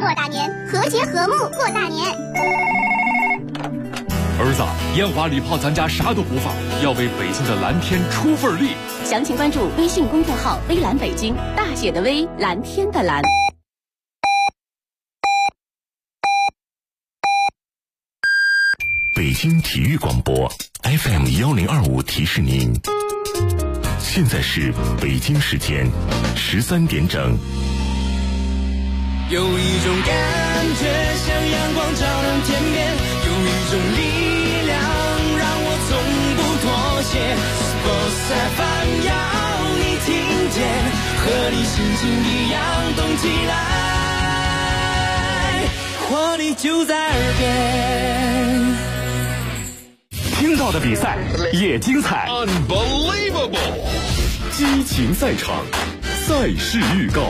过大年，和谐和睦过大年。 儿子，烟花礼炮咱家啥都不放，要为北京的蓝天出份力。 详情关注微信公众号微蓝北京，大写的微，蓝天的蓝。 北京体育广播 FM 1025提示您，现在是北京时间13点整。 有一种感觉像阳光照亮天边，有一种力量让我从不妥协。Sports FM 要你听见，和你心情一样动起来，活力就在耳边。 听到的比赛也精彩 Unbelievable 激情赛场，赛事预告。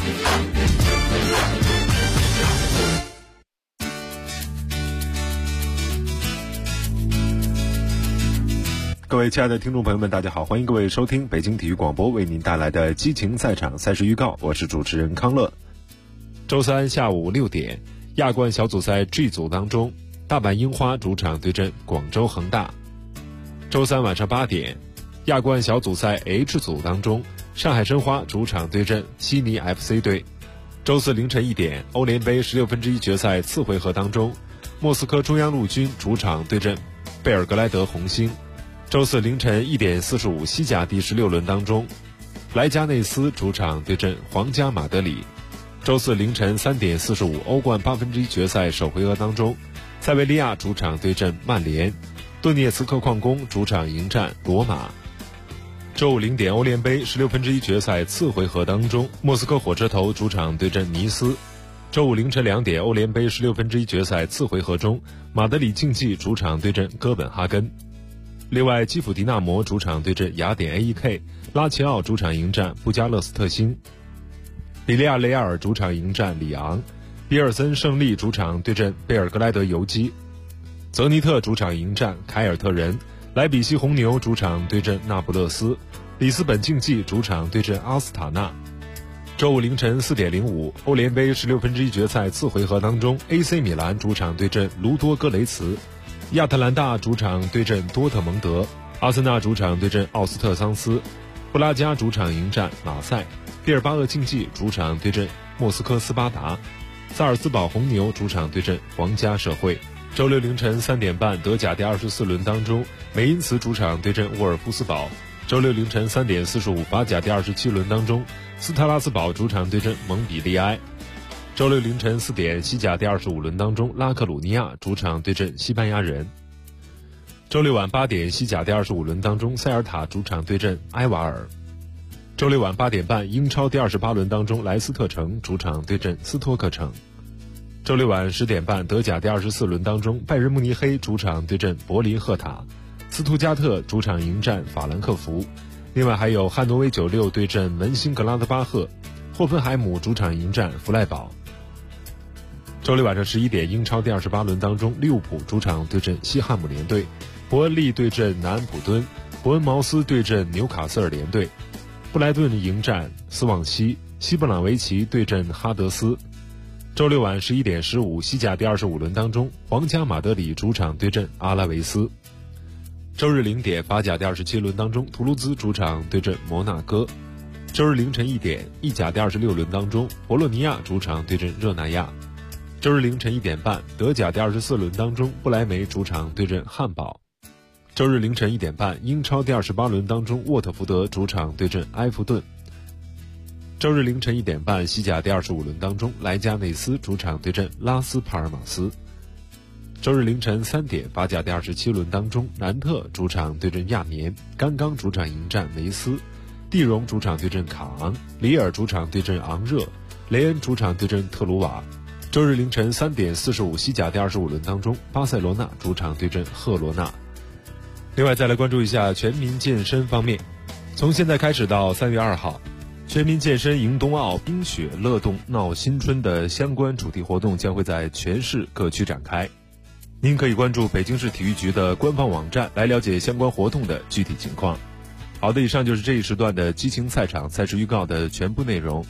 各位亲爱的听众朋友们，大家好，欢迎各位收听北京体育广播为您带来的激情赛场赛事预告，我是主持人康乐。 周三下午6点，亚冠小组赛 G 组当中，大阪樱花主场对阵广州恒大。周三晚上8点，亚冠小组赛 H 组当中，上海申花主场对阵悉尼 FC 队。周四凌晨1点，欧联杯16分之一决赛次回合当中，莫斯科中央陆军主场对阵贝尔格莱德红星。周四凌晨1点45，西甲第16轮当中，莱加内斯主场对阵皇家马德里。周四凌晨3点45，欧冠8分之一决赛首回合当中，塞维利亚主场对阵曼联，顿涅茨克矿工主场迎战罗马。周五0点，欧联杯16分之一决赛次回合当中，莫斯科火车头主场对阵尼斯。周五凌晨2点，欧联杯16分之一决赛次回合中，马德里竞技主场对阵哥本哈根。另外，基辅迪纳摩主场对阵雅典 AEK， 拉齐奥主场迎战布加勒斯特星，比利亚雷亚尔主场迎战里昂，比尔森胜利主场对阵贝尔格莱德游击，泽尼特主场迎战凯尔特人，莱比锡红牛主场对阵那不勒斯，里斯本竞技主场对阵阿斯塔纳。周五凌晨4点05，欧联杯16分之一决赛次回合当中， AC 米兰主场对阵卢多戈雷茨，亚特兰大主场对阵多特蒙德，阿森纳主场对阵奥斯特桑斯，布拉加主场迎战马赛，毕尔巴鄂竞技主场对阵莫斯科斯巴达，萨尔茨堡红牛主场对阵皇家社会。周六凌晨3点半，德甲第24轮当中，美因茨主场对阵沃尔夫斯堡。周六凌晨3点45，法甲第27轮当中，斯特拉斯堡主场对阵蒙彼利埃。周六凌晨4点，西甲第25轮当中，拉克鲁尼亚主场对阵西班牙人。周六晚8点，西甲第25轮当中，塞尔塔主场对阵埃瓦尔。周六晚8点半，英超第28轮当中，莱斯特城主场对阵斯托克城。周六晚10点半，德甲第24轮当中，拜仁慕尼黑主场对阵柏林赫塔，斯图加特主场迎战法兰克福。另外还有汉诺威96对阵门兴格拉德巴赫，霍芬海姆主场迎战弗赖堡。周六晚上11点，英超第28轮当中，利物浦主场对阵西汉姆联队，伯恩利对阵南安普敦，伯恩茅斯对阵纽卡斯尔联队，布莱顿迎战斯旺西，西布朗维奇对阵哈德斯。周六晚11点15，西甲第25轮当中，皇家马德里主场对阵阿拉维斯。周日0点，法甲第27轮当中，图卢兹主场对阵摩纳哥。周日凌晨1点，意甲第26轮当中，博洛尼亚主场对阵热那亚。周日凌晨1点半，德甲第24轮当中，不莱梅主场对阵汉堡。周日凌晨1点半，英超第28轮当中，沃特福德主场对阵埃弗顿。周日凌晨1点半，西甲第25轮当中，莱加内斯主场对阵拉斯帕尔马斯。周日凌晨3点，法甲第27轮当中，南特主场对阵亚眠，甘刚主场迎战梅斯，蒂荣主场对阵卡昂，里尔主场对阵昂热，雷恩主场对阵特鲁瓦。周日凌晨3点45，西甲第25轮当中，巴塞罗那主场对阵赫罗纳。另外再来关注一下全民健身方面，从现在开始到3月2号，全民健身迎冬奥冰雪乐动闹新春的相关主题活动将会在全市各区展开。您可以关注北京市体育局的官方网站来了解相关活动的具体情况。好的，以上就是这一时段的激情赛场赛事预告的全部内容。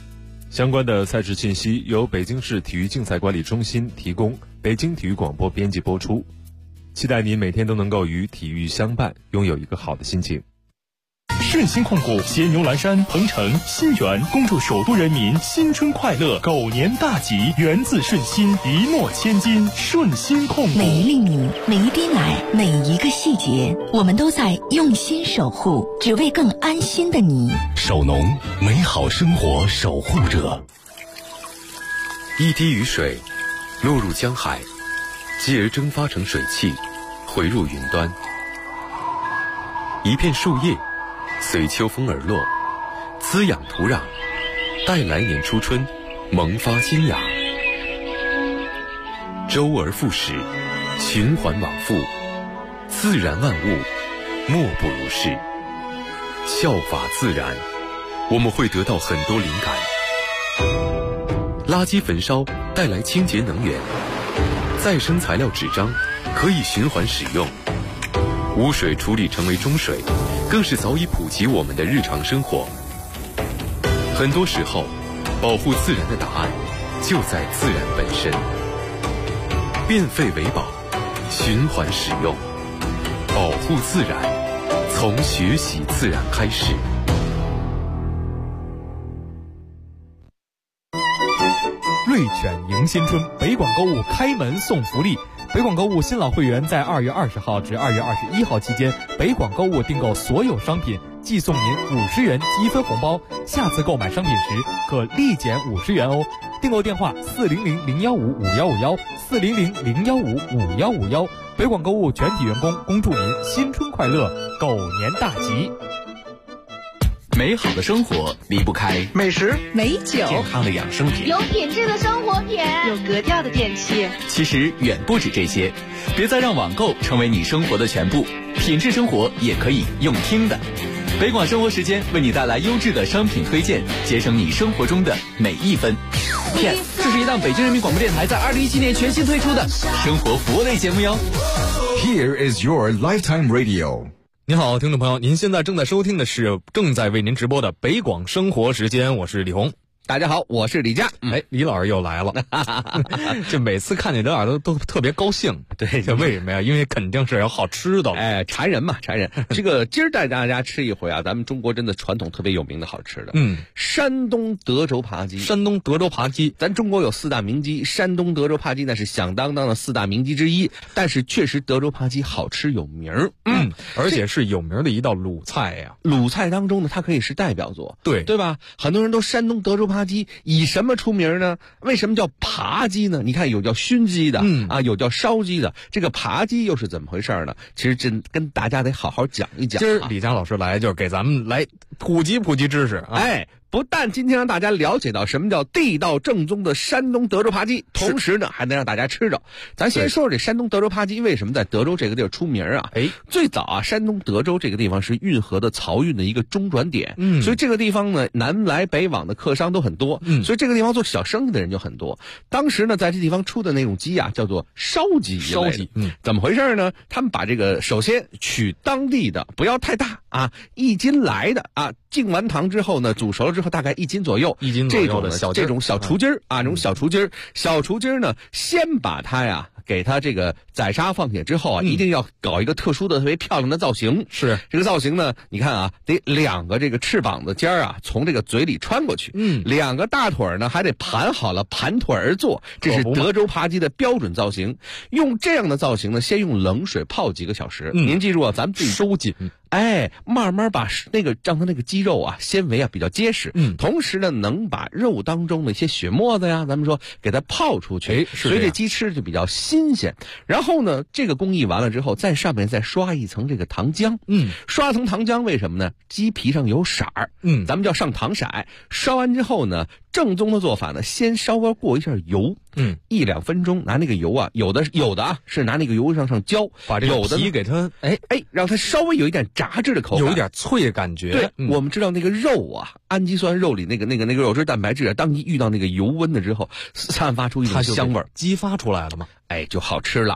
相关的赛事信息由北京市体育竞赛管理中心提供，北京体育广播编辑播出。期待您每天都能够与体育相伴，拥有一个好的心情。 顺心控股携牛栏山、鹏城、新源恭祝首都人民新春快乐，狗年大吉，源自顺心，一诺千金。顺心控股， 每一粒米，每一滴奶，每一个细节，我们都在用心守护，只为更安心的你。 守农，美好生活守护者。 一滴雨水落入江海，继而蒸发成水汽，回入云端。一片树叶随秋风而落，滋养土壤，待来年初春萌发新芽。周而复始，循环往复，自然万物莫不如是。效法自然，我们会得到很多灵感。垃圾焚烧带来清洁能源，再生材料纸张可以循环使用，污水处理成为中水，更是早已普及我们的日常生活。很多时候，保护自然的答案就在自然本身。变废为宝，循环使用，保护自然，从学习自然开始。 瑞犬迎新春，北广购物开门送福利。北广购物新老会员在2月20号至2月21号期间，北广购物订购所有商品，即送您50元积分红包，下次购买商品时可立减50元哦。订购电话400-015-5151，400-015-5151。北广购物全体员工恭祝您新春快乐，狗年大吉。 美好的生活离不开美食、 美酒、 健康的养生品， 有品质的生活品， 有格调的电器。 其实远不止这些，别再让网购成为你生活的全部，品质生活也可以用听的。北广生活时间为你带来优质的商品推荐，节省你生活中的每一分。 这是一档北京人民广播电台在2017年全新推出的生活服务类节目哟。 Here is your lifetime radio。 您好，听众朋友，您现在正在收听的是正在为您直播的北广生活时间，我是李红。 大家好，我是李佳。 李老师又来了，这每次看见李老师都特别高兴。 对， 这为什么呀？因为肯定是有好吃的。 馋人嘛，馋人。这个今儿带大家吃一回啊，咱们中国真的传统特别有名的好吃的。山东德州扒鸡。 山东德州扒鸡， 咱中国有4大名鸡，山东德州扒鸡那是响当当的4大名鸡之一。但是确实德州扒鸡好吃有名儿。 而且是有名的一道鲁菜呀。 鲁菜当中呢，它可以是代表作， 对吧？很多人都山东德州扒鸡以什么出名呢？为什么叫扒鸡呢？你看有叫熏鸡的，有叫烧鸡的，这个扒鸡又是怎么回事呢？其实真跟大家得好好讲一讲。 今儿李佳老师来就是给咱们来普及知识啊。 不但今天让大家了解到什么叫地道正宗的山东德州扒鸡，同时呢还能让大家吃着。咱先说说这山东德州扒鸡为什么在德州这个地儿出名啊？最早啊，山东德州这个地方是运河的漕运的一个中转点，所以这个地方呢南来北往的客商都很多，所以这个地方做小生意的人就很多。当时呢在这地方出的那种鸡啊叫做烧鸡，怎么回事呢？他们把这个首先取当地的，不要太大啊，1斤来的啊，敬完糖之后呢煮熟了之后大概1斤左右，这种小雏鸡儿啊，这种小雏鸡儿呢，先把它呀给它这个宰杀放血之后啊，一定要搞一个特殊的特别漂亮的造型。 是这个造型呢，你看啊，得2个这个翅膀的尖儿啊从这个嘴里穿过去，2个大腿呢还得盘好了，盘腿而坐，这是德州扒鸡的标准造型。用这样的造型呢，先用冷水泡几个小时。您记住啊，咱们自己收紧。慢慢把让它那个鸡肉啊纤维啊比较结实，同时呢能把肉当中的一些血沫子呀，咱们说给它泡出去，所以这鸡吃就比较新鲜。然后呢，这个工艺完了之后，在上面再刷一层这个糖浆，刷层糖浆为什么呢？鸡皮上有色儿，咱们叫上糖色。刷完之后呢，正宗的做法呢，先稍微过一下油，1-2分钟，拿那个油啊，有的啊是拿那个油上浇， 把这个皮给它让它稍微有一点炸制的口感， 有一点脆的感觉。 对，我们知道那个肉啊，氨基酸肉里那个肉质蛋白质啊，当你遇到那个油温的之后，散发出一种香味儿， 激发出来了吗？ 就好吃了。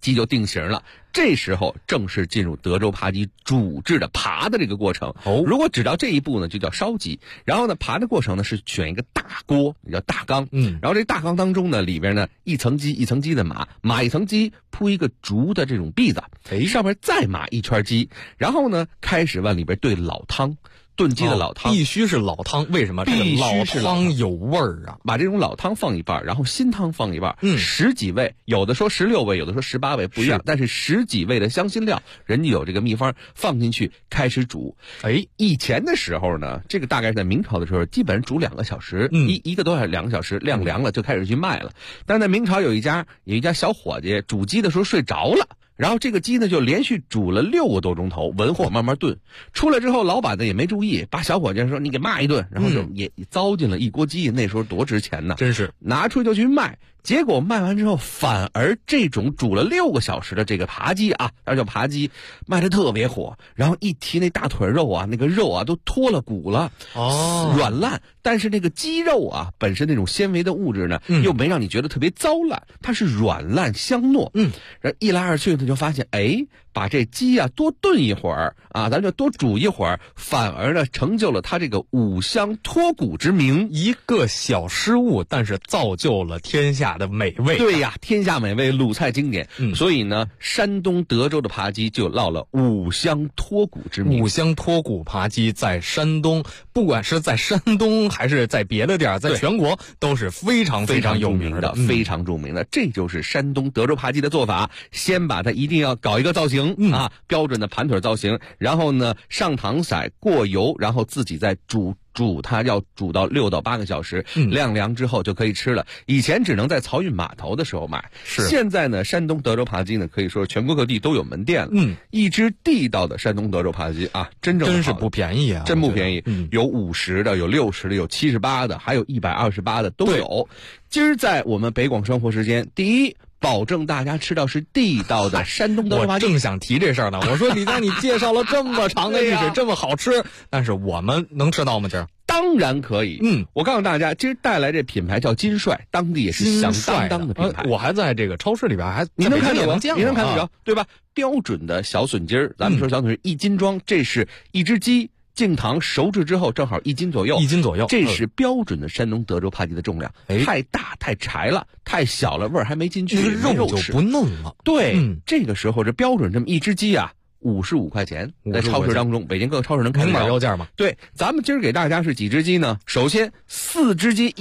鸡就定型了。这时候正式进入德州扒鸡煮制的扒的这个过程。如果只到这一步呢，就叫烧鸡。然后呢，扒的过程呢是选一个大锅，也叫大缸。然后这大缸当中呢，里边呢一层鸡一层鸡的码一层鸡，铺一个竹的这种篦子，上面再码一圈鸡，然后呢开始往里边兑老汤。炖鸡的老汤必须是老汤，为什么？ 必须是老汤有味儿啊！ 把这种老汤放一半，然后新汤放一半，十几味，有的说16味，有的说18味，不一样。但是十几味的香辛料，人家有这个秘方，放进去开始煮。以前的时候呢，这个大概是在明朝的时候，基本上煮2个小时，一个多小时2个小时，晾凉了就开始去卖了。但在明朝有一家小伙计煮鸡的时候睡着了。然后这个鸡呢就连续煮了6个多钟头，文火慢慢炖。出来之后，老板呢也没注意，把小伙计说你给骂一顿，然后就也糟践了一锅鸡。那时候多值钱呢， 真是拿出去就去卖。结果卖完之后，反而这种煮了6个小时的这个扒鸡啊，它叫扒鸡，卖的特别火。然后一提那大腿肉啊，那个肉啊都脱了骨了，软烂。但是那个鸡肉啊，本身那种纤维的物质呢，又没让你觉得特别糟烂，它是软烂香糯。然后一来二去呢，就发现把这鸡啊多炖一会儿啊，咱就多煮一会儿，反而呢成就了它这个五香脱骨之名。 一个小失误，但是造就了天下的美味。 对呀，天下美味，鲁菜经典。所以呢，山东德州的扒鸡就落了五香脱骨之名。 五香脱骨扒鸡在山东，不管是在山东还是在别的地儿，在全国都是非常非常有名的， 非常著名的。这就是山东德州扒鸡的做法，先把它一定要搞一个造型。标准的盘腿造型，然后呢上糖色过油，然后自己再煮它，要煮到6到8个小时，晾凉之后就可以吃了。以前只能在漕运码头的时候买，现在呢山东德州扒鸡呢可以说全国各地都有门店了。一只地道的山东德州扒鸡啊，真是不便宜啊， 真不便宜。有50的，有60的，有78的，还有128的都有。今儿在我们北广生活时间，第一，保证大家吃到是地道的山东德州扒鸡。 我正想提这事儿呢。我说李佳，你介绍了这么长的历史，这么好吃，但是我们能吃到吗？今儿当然可以。我告诉大家，今儿带来这品牌叫金帅，当地也是响当当的品牌。 我还在这个超市里边你能看得着， 你能看得着，对吧？标准的小笋筋儿，咱们说小笋是1斤装，这是一只鸡。净糖熟制之后正好1斤左右 ，1斤左右， 这是标准的山东德州扒鸡的重量。太大太柴了，太小了味儿还没进去， 肉就不嫩了。 对，这个时候这标准这么一只鸡啊，55块钱，在超市当中，北京各个超市能看到。 明码标价嘛。 对，咱们今儿给大家是几只鸡呢？首先4只鸡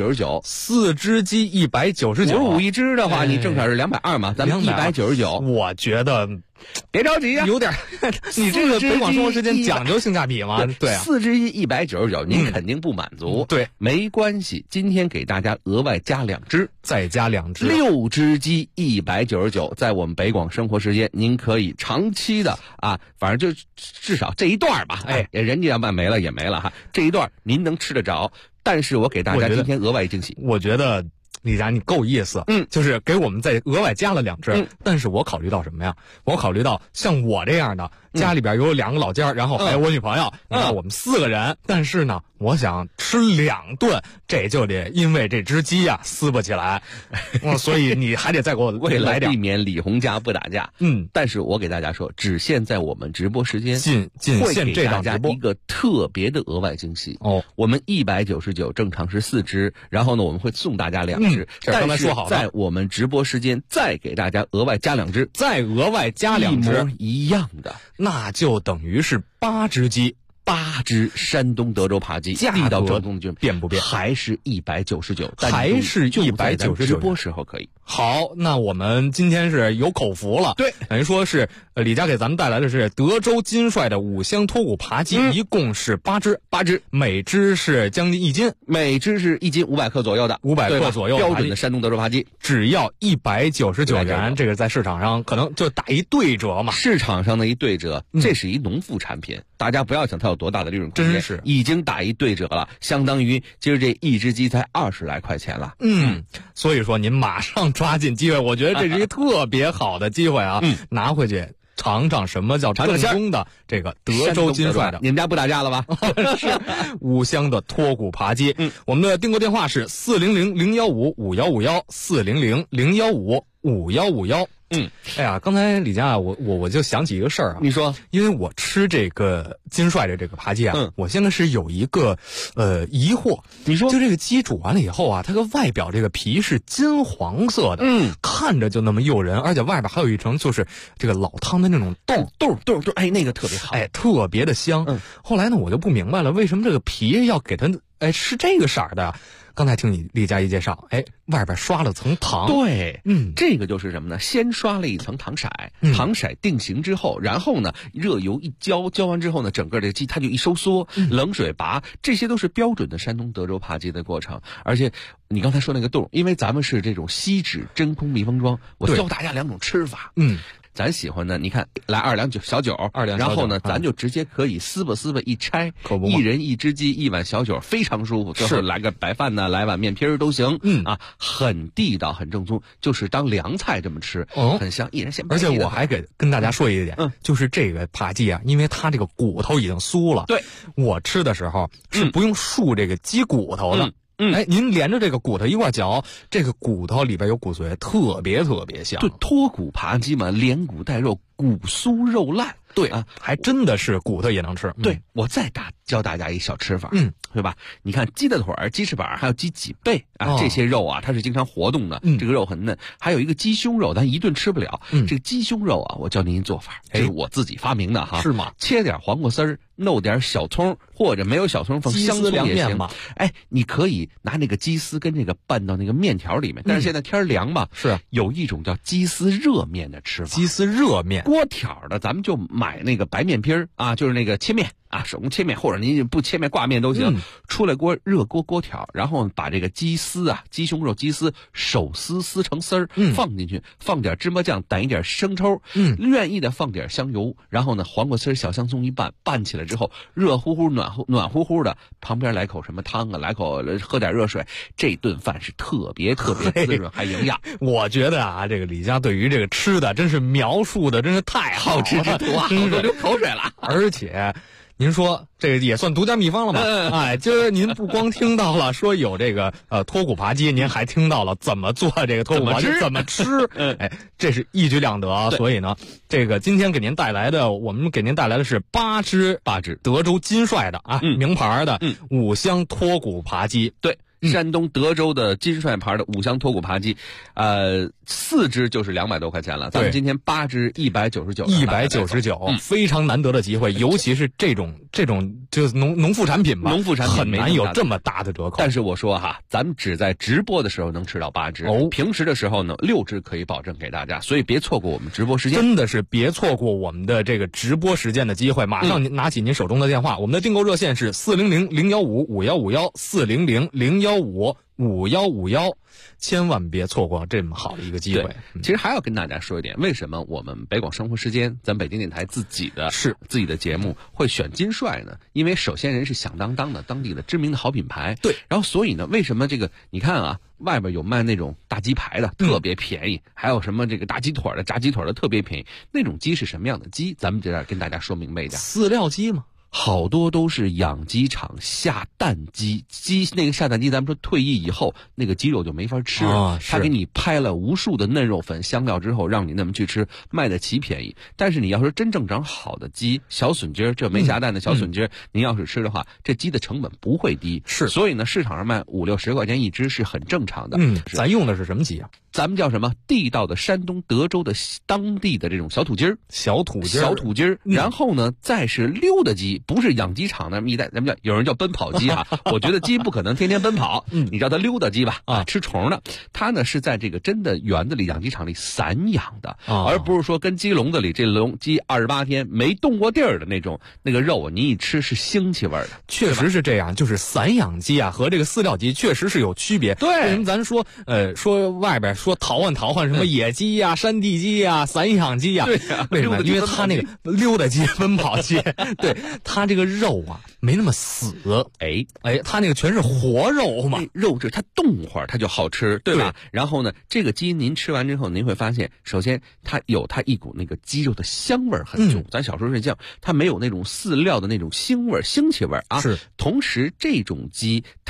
199，4 只鸡199，55 一只的话，你正好是220嘛，咱们199。 我觉得。 别着急啊， 有点，你这个北广生活时间讲究性价比吗？对啊 ，4只鸡199，您肯定不满足。 对， 没关系，今天给大家额外加2只， 再加2只 ，6只鸡199，在我们北广生活时间，您可以长期的啊，反正就至少这一段吧，人家要卖没了也没了哈，这一段您能吃得着。但是我给大家今天额外惊喜， 我觉得。李佳，你够意思，就是给我们再额外加了2只，但是我考虑到什么呀？我考虑到像我这样的，家里边有2个老家，然后还有我女朋友，你看我们4个人，但是呢，我想吃2顿，这就得因为这只鸡呀撕不起来，所以你还得再给我为了避免李红家不打架，但是我给大家说，只限在我们直播时间， 仅限这档直播一个特别的额外惊喜哦。我们199正常是4只，然后呢我们会送大家2只。 刚才说好了， 在我们直播时间再给大家额外加2只， 再额外加2只， 一模一样的， 那就等于是8只鸡 ，8只山东德州扒鸡，地道正宗变不变？ 还是199， 还是199， 直播时候可以。 好，那我们今天是有口福了， 对， 等于说是李佳给咱们带来的是德州金帅的五香脱骨扒鸡，一共是8只，每只是将近1斤， 每只是1斤500克左右的 ，500克左右， 标准的山东德州扒鸡， 只要199元，这个在市场上可能就打一对折嘛， 市场上的一对折，这是一农副产品，大家不要想它有多大的利润空间， 真是已经打一对折了，相当于今儿这一只鸡才20来块钱了， 所以说您马上抓紧机会，我觉得这是一个特别好的机会啊！拿回去尝尝什么叫正宗的这个德州金帅的。 你们家不打架了吧？ 是五香的脱骨扒鸡。我们的订购电话是400-015-5151，400-015-5151。 哎呀，刚才李佳啊，我就想起一个事儿啊。 你说， 因为我吃这个金帅的这个扒鸡啊，我现在是有一个疑惑。 你说， 就这个鸡煮完了以后啊，它个外表这个皮是金黄色的，看着就那么诱人，而且外边还有一层就是这个老汤的那种豆， 哎，那个特别好， 哎，特别的香。后来呢，我就不明白了，为什么这个皮要给它是这个色儿的？刚才听你李佳一介绍，外边刷了层糖。 对，这个就是什么呢？先刷了一层糖色，糖色定型之后，然后呢，热油一浇完之后呢，整个这鸡它就一收缩，冷水拔，这些都是标准的山东德州扒鸡的过程。而且你刚才说那个冻，因为咱们是这种锡纸真空密封装，我教大家2种吃法。咱喜欢的，你看来2两小酒，然后呢，咱就直接可以撕吧一拆，一人一只鸡1碗小酒，非常舒服。最后来个白饭呢，来碗面皮儿都行。很地道，很正宗，就是当凉菜这么吃，很香。一人先。 而且我还跟大家说一点，就是这个扒鸡啊，因为它这个骨头已经酥了， 对， 我吃的时候是不用漱这个鸡骨头的。您连着这个骨头一块嚼，这个骨头里边有骨髓，特别香。 对，脱骨扒鸡嘛，连骨带肉，骨酥肉烂。 对啊，还真的是骨头也能吃。 对，我再教大家一小吃法，对吧？你看鸡的腿儿、鸡翅膀，还有鸡脊背啊，这些肉啊，它是经常活动的，这个肉很嫩。还有一个鸡胸肉，咱一顿吃不了。这个鸡胸肉啊，我教您做法，这是我自己发明的哈。 是吗？ 切点黄瓜丝儿，弄点小葱，或者没有小葱放香葱也行嘛。你可以拿那个鸡丝跟这个拌到那个面条里面。但是现在天凉嘛， 是有一种叫鸡丝热面的吃法。 鸡丝热面， 锅条的，咱们就买那个白面皮儿啊，就是那个切面啊，手工切面，或者您不切面挂面都行。出来热锅条，然后把这个鸡丝啊，鸡胸肉鸡丝手撕成丝儿，放进去，放点芝麻酱，掸一点生抽，愿意的放点香油，然后呢，黄瓜丝小香葱一拌起来之后，热乎乎暖乎乎的，旁边来口什么汤啊，来口喝点热水，这顿饭是特别滋润还营养。 我觉得啊，这个李佳对于这个吃的真是描述的真是太好吃之徒啊，我都流口水了。 而且您说这个也算独家秘方了吗？今儿您不光听到了说有这个脱骨扒鸡，您还听到了怎么做这个脱骨扒鸡，怎么吃。这是一举两得啊！所以呢，这个今天我们给您带来的是8只德州金帅的啊，名牌的5香脱骨扒鸡。 对。山东德州的金帅牌的5香脱骨扒鸡，4只就是200多块钱了。咱们今天8只199， 非常难得的机会，尤其是这种就是农副产品吧，很难有这么大的折扣。 但是我说哈，咱们只在直播的时候能吃到8只，平时的时候呢6只可以保证给大家，所以别错过我们直播时间， 真的是别错过我们的这个直播时间的机会。马上您拿起您手中的电话，我们的订购热线是400-015-5151，400-015-5151，千万别错过这么好的一个机会。 其实还要跟大家说一点，为什么我们北广生活时间，咱北京电台自己的节目会选金帅呢？因为首先人是响当当的当地的知名的好品牌， 对。 然后所以呢，为什么这个你看啊，外边有卖那种大鸡排的，特别便宜，还有什么这个大鸡腿的、炸鸡腿的特别便宜，那种鸡是什么样的鸡？咱们这跟大家说明白一点， 饲料鸡吗？ 好多都是养鸡场下蛋鸡，那个下蛋鸡，咱们说退役以后，那个鸡肉就没法吃，他给你拍了无数的嫩肉粉、香料之后，让你那么去吃，卖得起便宜。但是你要说真正长好的鸡，小笋鸡儿，这没下蛋的小笋鸡儿，您要是吃的话，这鸡的成本不会低。所以呢，市场上卖50-60块钱一只是很正常的。 咱用的是什么鸡啊？ 咱们叫什么？地道的山东德州的当地的这种小土鸡儿，小土鸡儿。然后呢，再是溜达鸡。不是养鸡场那么一代，咱们有人叫奔跑鸡啊。我觉得鸡不可能天天奔跑，你叫它溜达鸡吧，吃虫的。它呢是在这个真的园子里、养鸡场里散养的，而不是说跟鸡笼子里这鸡28天没动过地儿的那个肉，你一吃是腥气味的。 确实是这样，就是散养鸡啊和这个饲料鸡确实是有区别。 对， 为什么咱说外边说淘换什么野鸡呀、山地鸡呀、散养鸡呀？ 对呀， 为什么？因为它那个溜达鸡、奔跑鸡，对它这个肉啊没那么死，它那个全是活肉嘛， 肉质它动会儿它就好吃，对吧？然后呢，这个鸡您吃完之后，您会发现，首先它有它一股那个鸡肉的香味很重，咱小时候睡觉，它没有那种饲料的那种腥气味啊。 是， 同时这种鸡它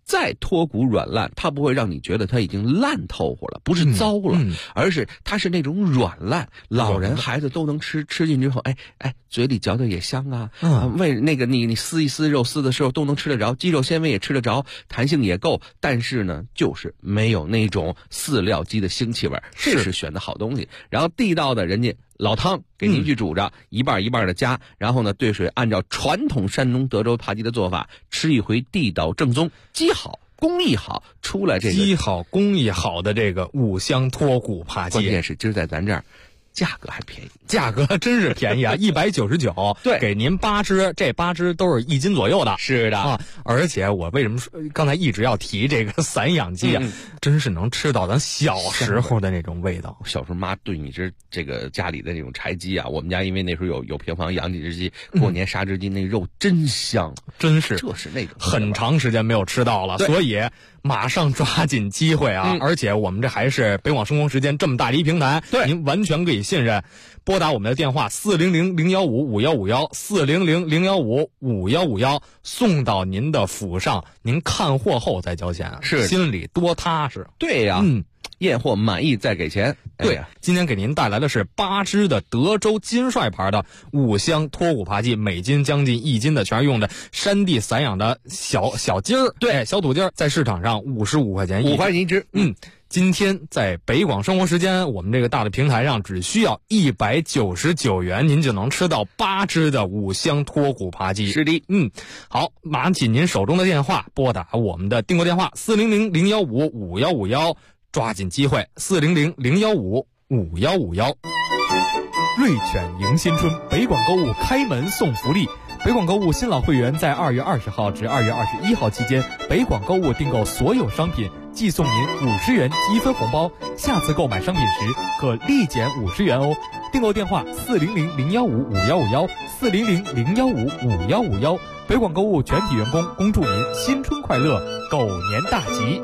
再脱骨软烂，它不会让你觉得它已经烂透乎了，不是糟了，而是它是那种软烂，老人孩子都能吃，吃进之后，嘴里嚼的也香啊，为那个你撕一撕肉丝的时候都能吃得着，肌肉纤维也吃得着，弹性也够，但是呢，就是没有那种饲料鸡的腥气味，这是选的好东西。然后地道的人家老汤给您去煮着，一半一半的加，然后呢兑水，按照传统山东德州扒鸡的做法，吃一回地道正宗，鸡好工艺好，出来这个鸡好工艺好的这个五香脱骨扒鸡， 关键是今儿在咱这儿价格还便宜， 价格真是便宜啊！199，对，给您8只，这8只都是1斤左右的。 是的啊，而且我为什么说刚才一直要提这个散养鸡啊？真是能吃到咱小时候的那种味道。 小时候妈炖一只这个家里的那种柴鸡啊，我们家因为那时候有平房养几只鸡，过年杀只鸡，那肉真香， 真是， 就是那种很长时间没有吃到了，所以马上抓紧机会啊！而且我们这还是北广生活时间这么大的一平台，您完全可以信任。拨打我们的电话400-015-5151，400-015-5151，送到您的府上，您看货后再交钱， 是心里多踏实。 对呀，验货满意再给钱。 对，今天给您带来的是8只的德州金帅牌的五香脱骨扒鸡，每斤将近1斤的，全是用的山地散养的小鸡儿，对，小土鸡儿，在市场上55块钱 5块钱一只。 今天在北广生活时间，我们这个大的平台上只需要199元，您就能吃到8只的五香脱骨扒鸡。 是的， 好，拿起您手中的电话，拨打我们的订购电话400-015-5151，抓紧机会，400-015-5151。 瑞犬迎新春，北广购物开门送福利。北广购物新老会员在2月20号至2月21号期间，北广购物订购所有商品，寄送您50元积分红包，下次购买商品时可立减50元哦。订购电话400-015-5151，400-015-5151。北广购物全体员工恭祝您新春快乐，狗年大吉。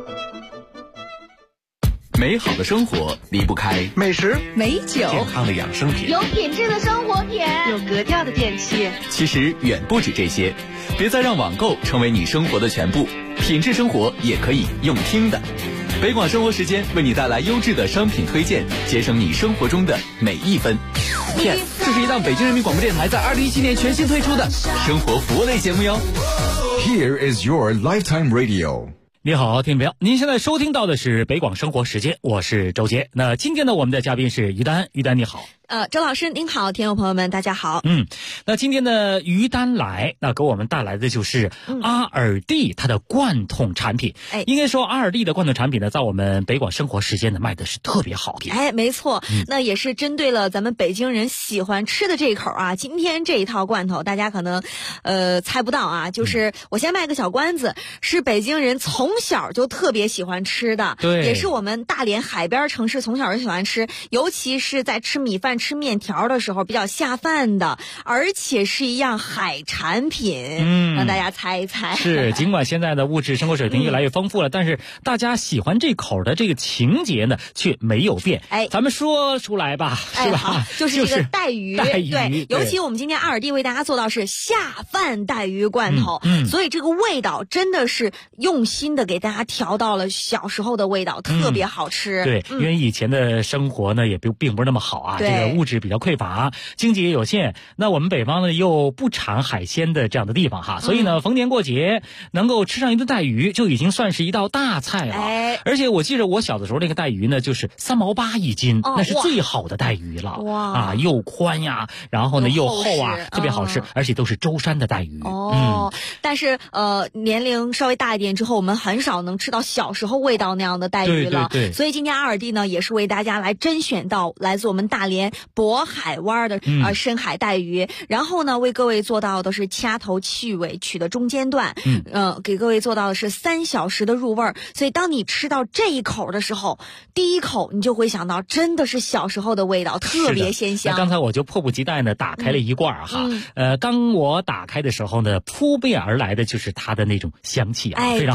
美好的生活离不开美食、 美酒、 健康的养生品， 有品质的生活品， 有格调的电器。 其实远不止这些，别再让网购成为你生活的全部，品质生活也可以用听的。北广生活时间为你带来优质的商品推荐，节省你生活中的每一分。Yes， 这是一档北京人民广播电台在2017年全新推出的生活服务类节目哟。 Here is your lifetime radio。 你好，听众朋友，您现在收听到的是北广生活时间，我是周杰。那今天呢，我们的嘉宾是于丹，于丹你好。 周老师您好，听众朋友们大家好。 那今天呢，于丹来，那给我们带来的就是阿尔蒂它的罐头产品。应该说阿尔蒂的罐头产品呢，在我们北广生活时间呢卖的是特别好的。 没错，那也是针对了咱们北京人喜欢吃的这一口啊。今天这一套罐头，大家可能猜不到啊，就是我先卖个小关子，是北京人从小就特别喜欢吃的， 对， 也是我们大连海边城市从小就喜欢吃，尤其是在吃米饭、吃面条的时候比较下饭的，而且是一样海产品。让大家猜一猜。 是，尽管现在的物质生活水平越来越丰富了，但是大家喜欢这口的这个情节呢，却没有变。咱们说出来吧，是吧？ 好，就是这个带鱼， 对， 尤其我们今天阿尔蒂为大家做到是下饭带鱼罐头，所以这个味道真的是用心的给大家调到了小时候的味道，特别好吃。 对，因为以前的生活呢也并不是那么好啊，这个物质比较匮乏，经济也有限。那我们北方呢又不产海鲜的这样的地方哈，所以呢逢年过节能够吃上一顿带鱼就已经算是一道大菜了。而且我记得我小的时候那个带鱼呢就是3毛8一斤，那是最好的带鱼了。哇，又宽呀，然后呢又厚啊，特别好吃，而且都是舟山的带鱼。 但是年龄稍微大一点之后，我们很少能吃到小时候味道那样的带鱼了。 对， 所以今天阿尔蒂呢也是为大家来甄选到来自我们大连渤海湾的深海带鱼，然后呢为各位做到的是掐头去尾，取的中间段，给各位做到的是3小时的入味儿。所以当你吃到这一口的时候，第一口你就会想到真的是小时候的味道，特别鲜香。 那刚才我就迫不及待呢打开了一罐哈，当我打开的时候呢，扑面而来的就是它的那种香气啊，非常好吃。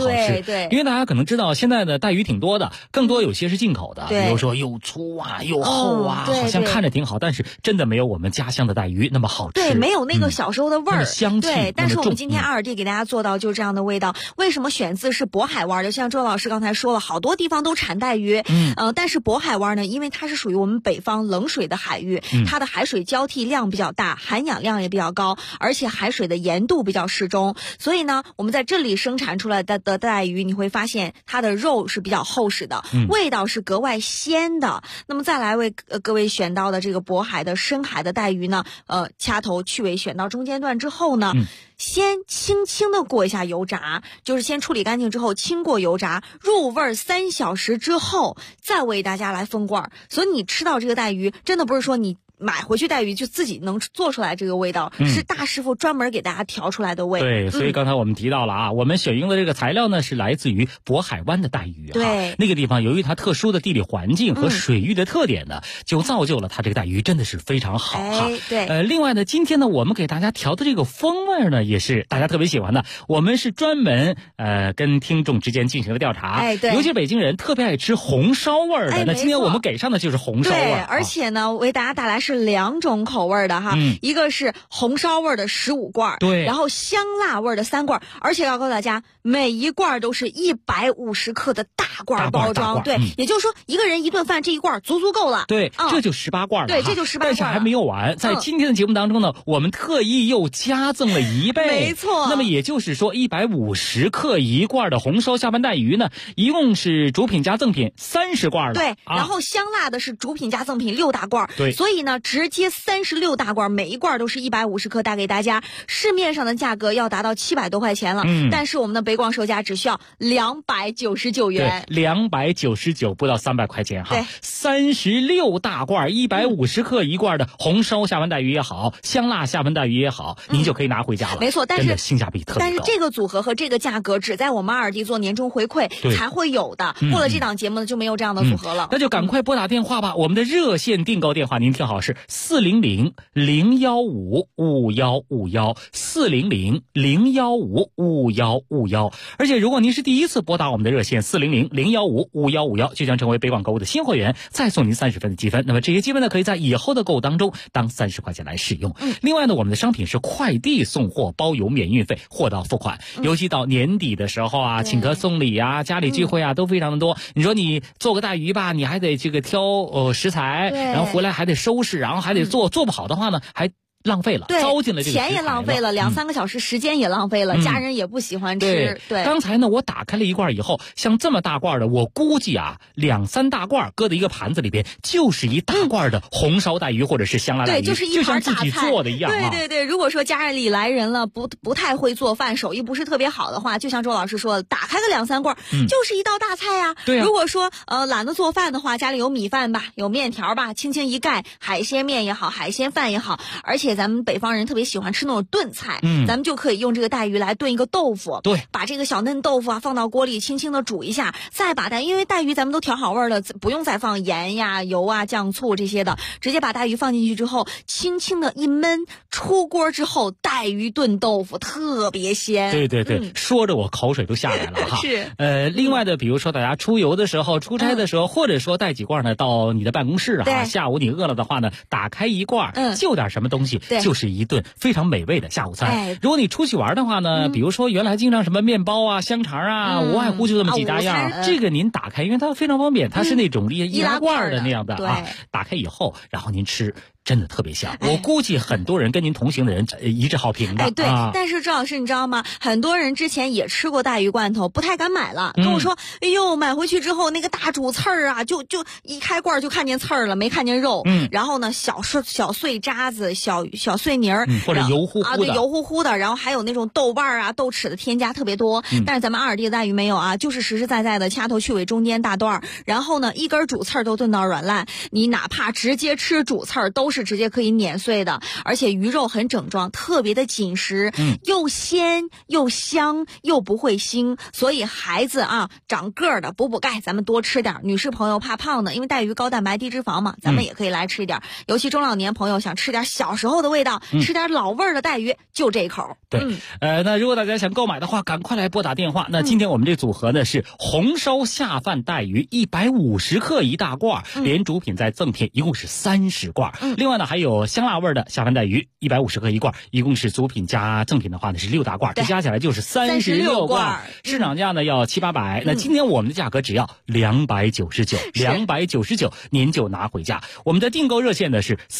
对， 因为大家可能知道现在的带鱼挺多的，更多有些是进口的，比如说又粗啊又厚啊，好像看着挺好，但是真的没有我们家乡的带鱼那么好吃。 对，没有那个小时候的味儿， 香气。 对，但是我们今天2D给大家做到就是这样的味道。为什么选自是渤海湾的？像周老师刚才说了，好多地方都产带鱼，但是渤海湾呢，因为它是属于我们北方冷水的海域，它的海水交替量比较大，含氧量也比较高，而且海水的盐度比较适中，所以呢，我们在这里生产出来的带鱼，你会发现它的肉是比较厚实的，味道是格外鲜的。那么再来为各位选到的这个渤海的深海的带鱼呢，掐头去尾选到中间段之后呢，先轻轻的过一下油炸，就是先处理干净之后轻过油炸，入味3小时之后再为大家来封罐。所以你吃到这个带鱼，真的不是说你买回去带鱼就自己能做出来这个味道，是大师傅专门给大家调出来的味。 对，所以刚才我们提到了啊，我们选用的这个材料呢是来自于渤海湾的带鱼。 对， 那个地方由于它特殊的地理环境和水域的特点呢，就造就了它这个带鱼真的是非常好哈。 对， 另外呢，今天呢我们给大家调的这个风味呢也是大家特别喜欢的。我们是专门跟听众之间进行了调查， 对， 尤其是北京人特别爱吃红烧味的。那今天我们给上的就是红烧味。 对，而且呢为大家带来是2种口味的哈，一个是红烧味的15罐， 对， 然后香辣味的3罐，而且要告诉大家，每一罐都是150克的大罐包装，对，也就是说一个人一顿饭这一罐足够了。 对，这就18罐了。 对，这就18罐了。 但是还没有完，在今天的节目当中呢，我们特意又加赠了1倍。 没错。 那么也就是说，150克1罐的红烧下饭带鱼呢，一共是主品加赠品30罐了。 对，然后香辣的是主品加赠品6大罐。 对， 所以呢，直接36大罐，每一罐都是150克，带给大家。市面上的价格要达到700多块钱了，但是我们的北广售价只需要299元。 对，299不到300块钱哈。 对 ，36大罐150克1罐的红烧下饭带鱼也好，香辣下饭带鱼也好，您就可以拿回家了。 没错，但是真的性价比特别高。 但是这个组合和这个价格只在我们2D做年终回馈才会有的，过了这档节目呢就没有这样的组合了。 那就赶快拨打电话吧，我们的热线订购电话您听好是400-015-5151，400-015-5151。而且如果您是第一次拨打我们的热线400-015-5151，就将成为北广购物的新会员，再送您30分的积分。那么这些积分呢，可以在以后的购物当中当30块钱来使用。另外呢，我们的商品是快递送货，包邮免运费，货到付款。尤其到年底的时候啊，请客送礼啊，家里聚会啊，都非常的多。你说你做个带鱼吧，你还得这个挑食材，然后回来还得收拾，然后还得做不好的话呢，还浪费了，糟践了这个钱也浪费了，2-3个小时时间也浪费了，家人也不喜欢吃。对， 刚才呢我打开了一罐以后，像这么大罐的，我估计啊2-3大罐搁在一个盘子里边，就是一大罐的红烧带鱼或者是香辣带鱼， 对，就是一盘大菜，就像自己做的一样。 对，如果说家里来人了，不太会做饭，手艺不是特别好的话，就像周老师说的，打开个2-3罐，就是一道大菜呀。 对啊。 如果说懒得做饭的话，家里有米饭吧，有面条吧，轻轻一盖，海鲜面也好，海鲜饭也好，而且咱们北方人特别喜欢吃那种炖菜，咱们就可以用这个带鱼来炖一个豆腐。 对， 把这个小嫩豆腐啊放到锅里轻轻的煮一下，再把因为带鱼咱们都调好味了，不用再放盐呀、油啊、酱醋这些的，直接把带鱼放进去之后，轻轻的一焖，出锅之后带鱼炖豆腐特别鲜。 对，说着我口水都下来了哈。 是。 另外的比如说大家出游的时候、出差的时候，或者说带几罐呢到你的办公室啊，下午你饿了的话呢，打开一罐，就点什么东西，就是一顿非常美味的下午餐。如果你出去玩的话呢，比如说原来经常什么面包啊、香肠啊，无外乎就这么几大样，这个您打开，因为它非常方便，它是那种易拉罐的那样的啊，打开以后，然后您吃。真的特别香，我估计很多人跟您同行的人一致好评的。 对，但是周老师你知道吗？很多人之前也吃过带鱼罐头，不太敢买了，跟我说：“哎呦，买回去之后那个大主刺儿啊，就一开罐就看见刺儿了，没看见肉。然后呢，小碎渣子、小碎泥儿， 或者油乎乎的对，油乎乎的。然后还有那种豆瓣啊、豆豉的添加特别多。但是咱们2D的带鱼没有啊，就是实实在在的掐头去尾中间大段儿，然后呢一根主刺儿都炖到软烂。你哪怕直接吃主刺儿，都是是直接可以碾碎的，而且鱼肉很整装，特别的紧实，又鲜又香又不会腥，所以孩子啊长个儿的补钙，咱们多吃点。女士朋友怕胖的，因为带鱼高蛋白低脂肪嘛，咱们也可以来吃一点。尤其中老年朋友想吃点小时候的味道，吃点老味儿的带鱼，就这一口。 对，那如果大家想购买的话，赶快来拨打电话。那今天我们这组合呢是红烧下饭带鱼150克一大罐，连主品再赠品，一共是30罐。另外呢还有香辣味的下饭带鱼150克一罐，一共是主品加赠品的话呢是6大罐，这加起来就是36罐。市场价呢要700-800，那今天我们的价格只要299，您就拿回家。我们的订购热线呢是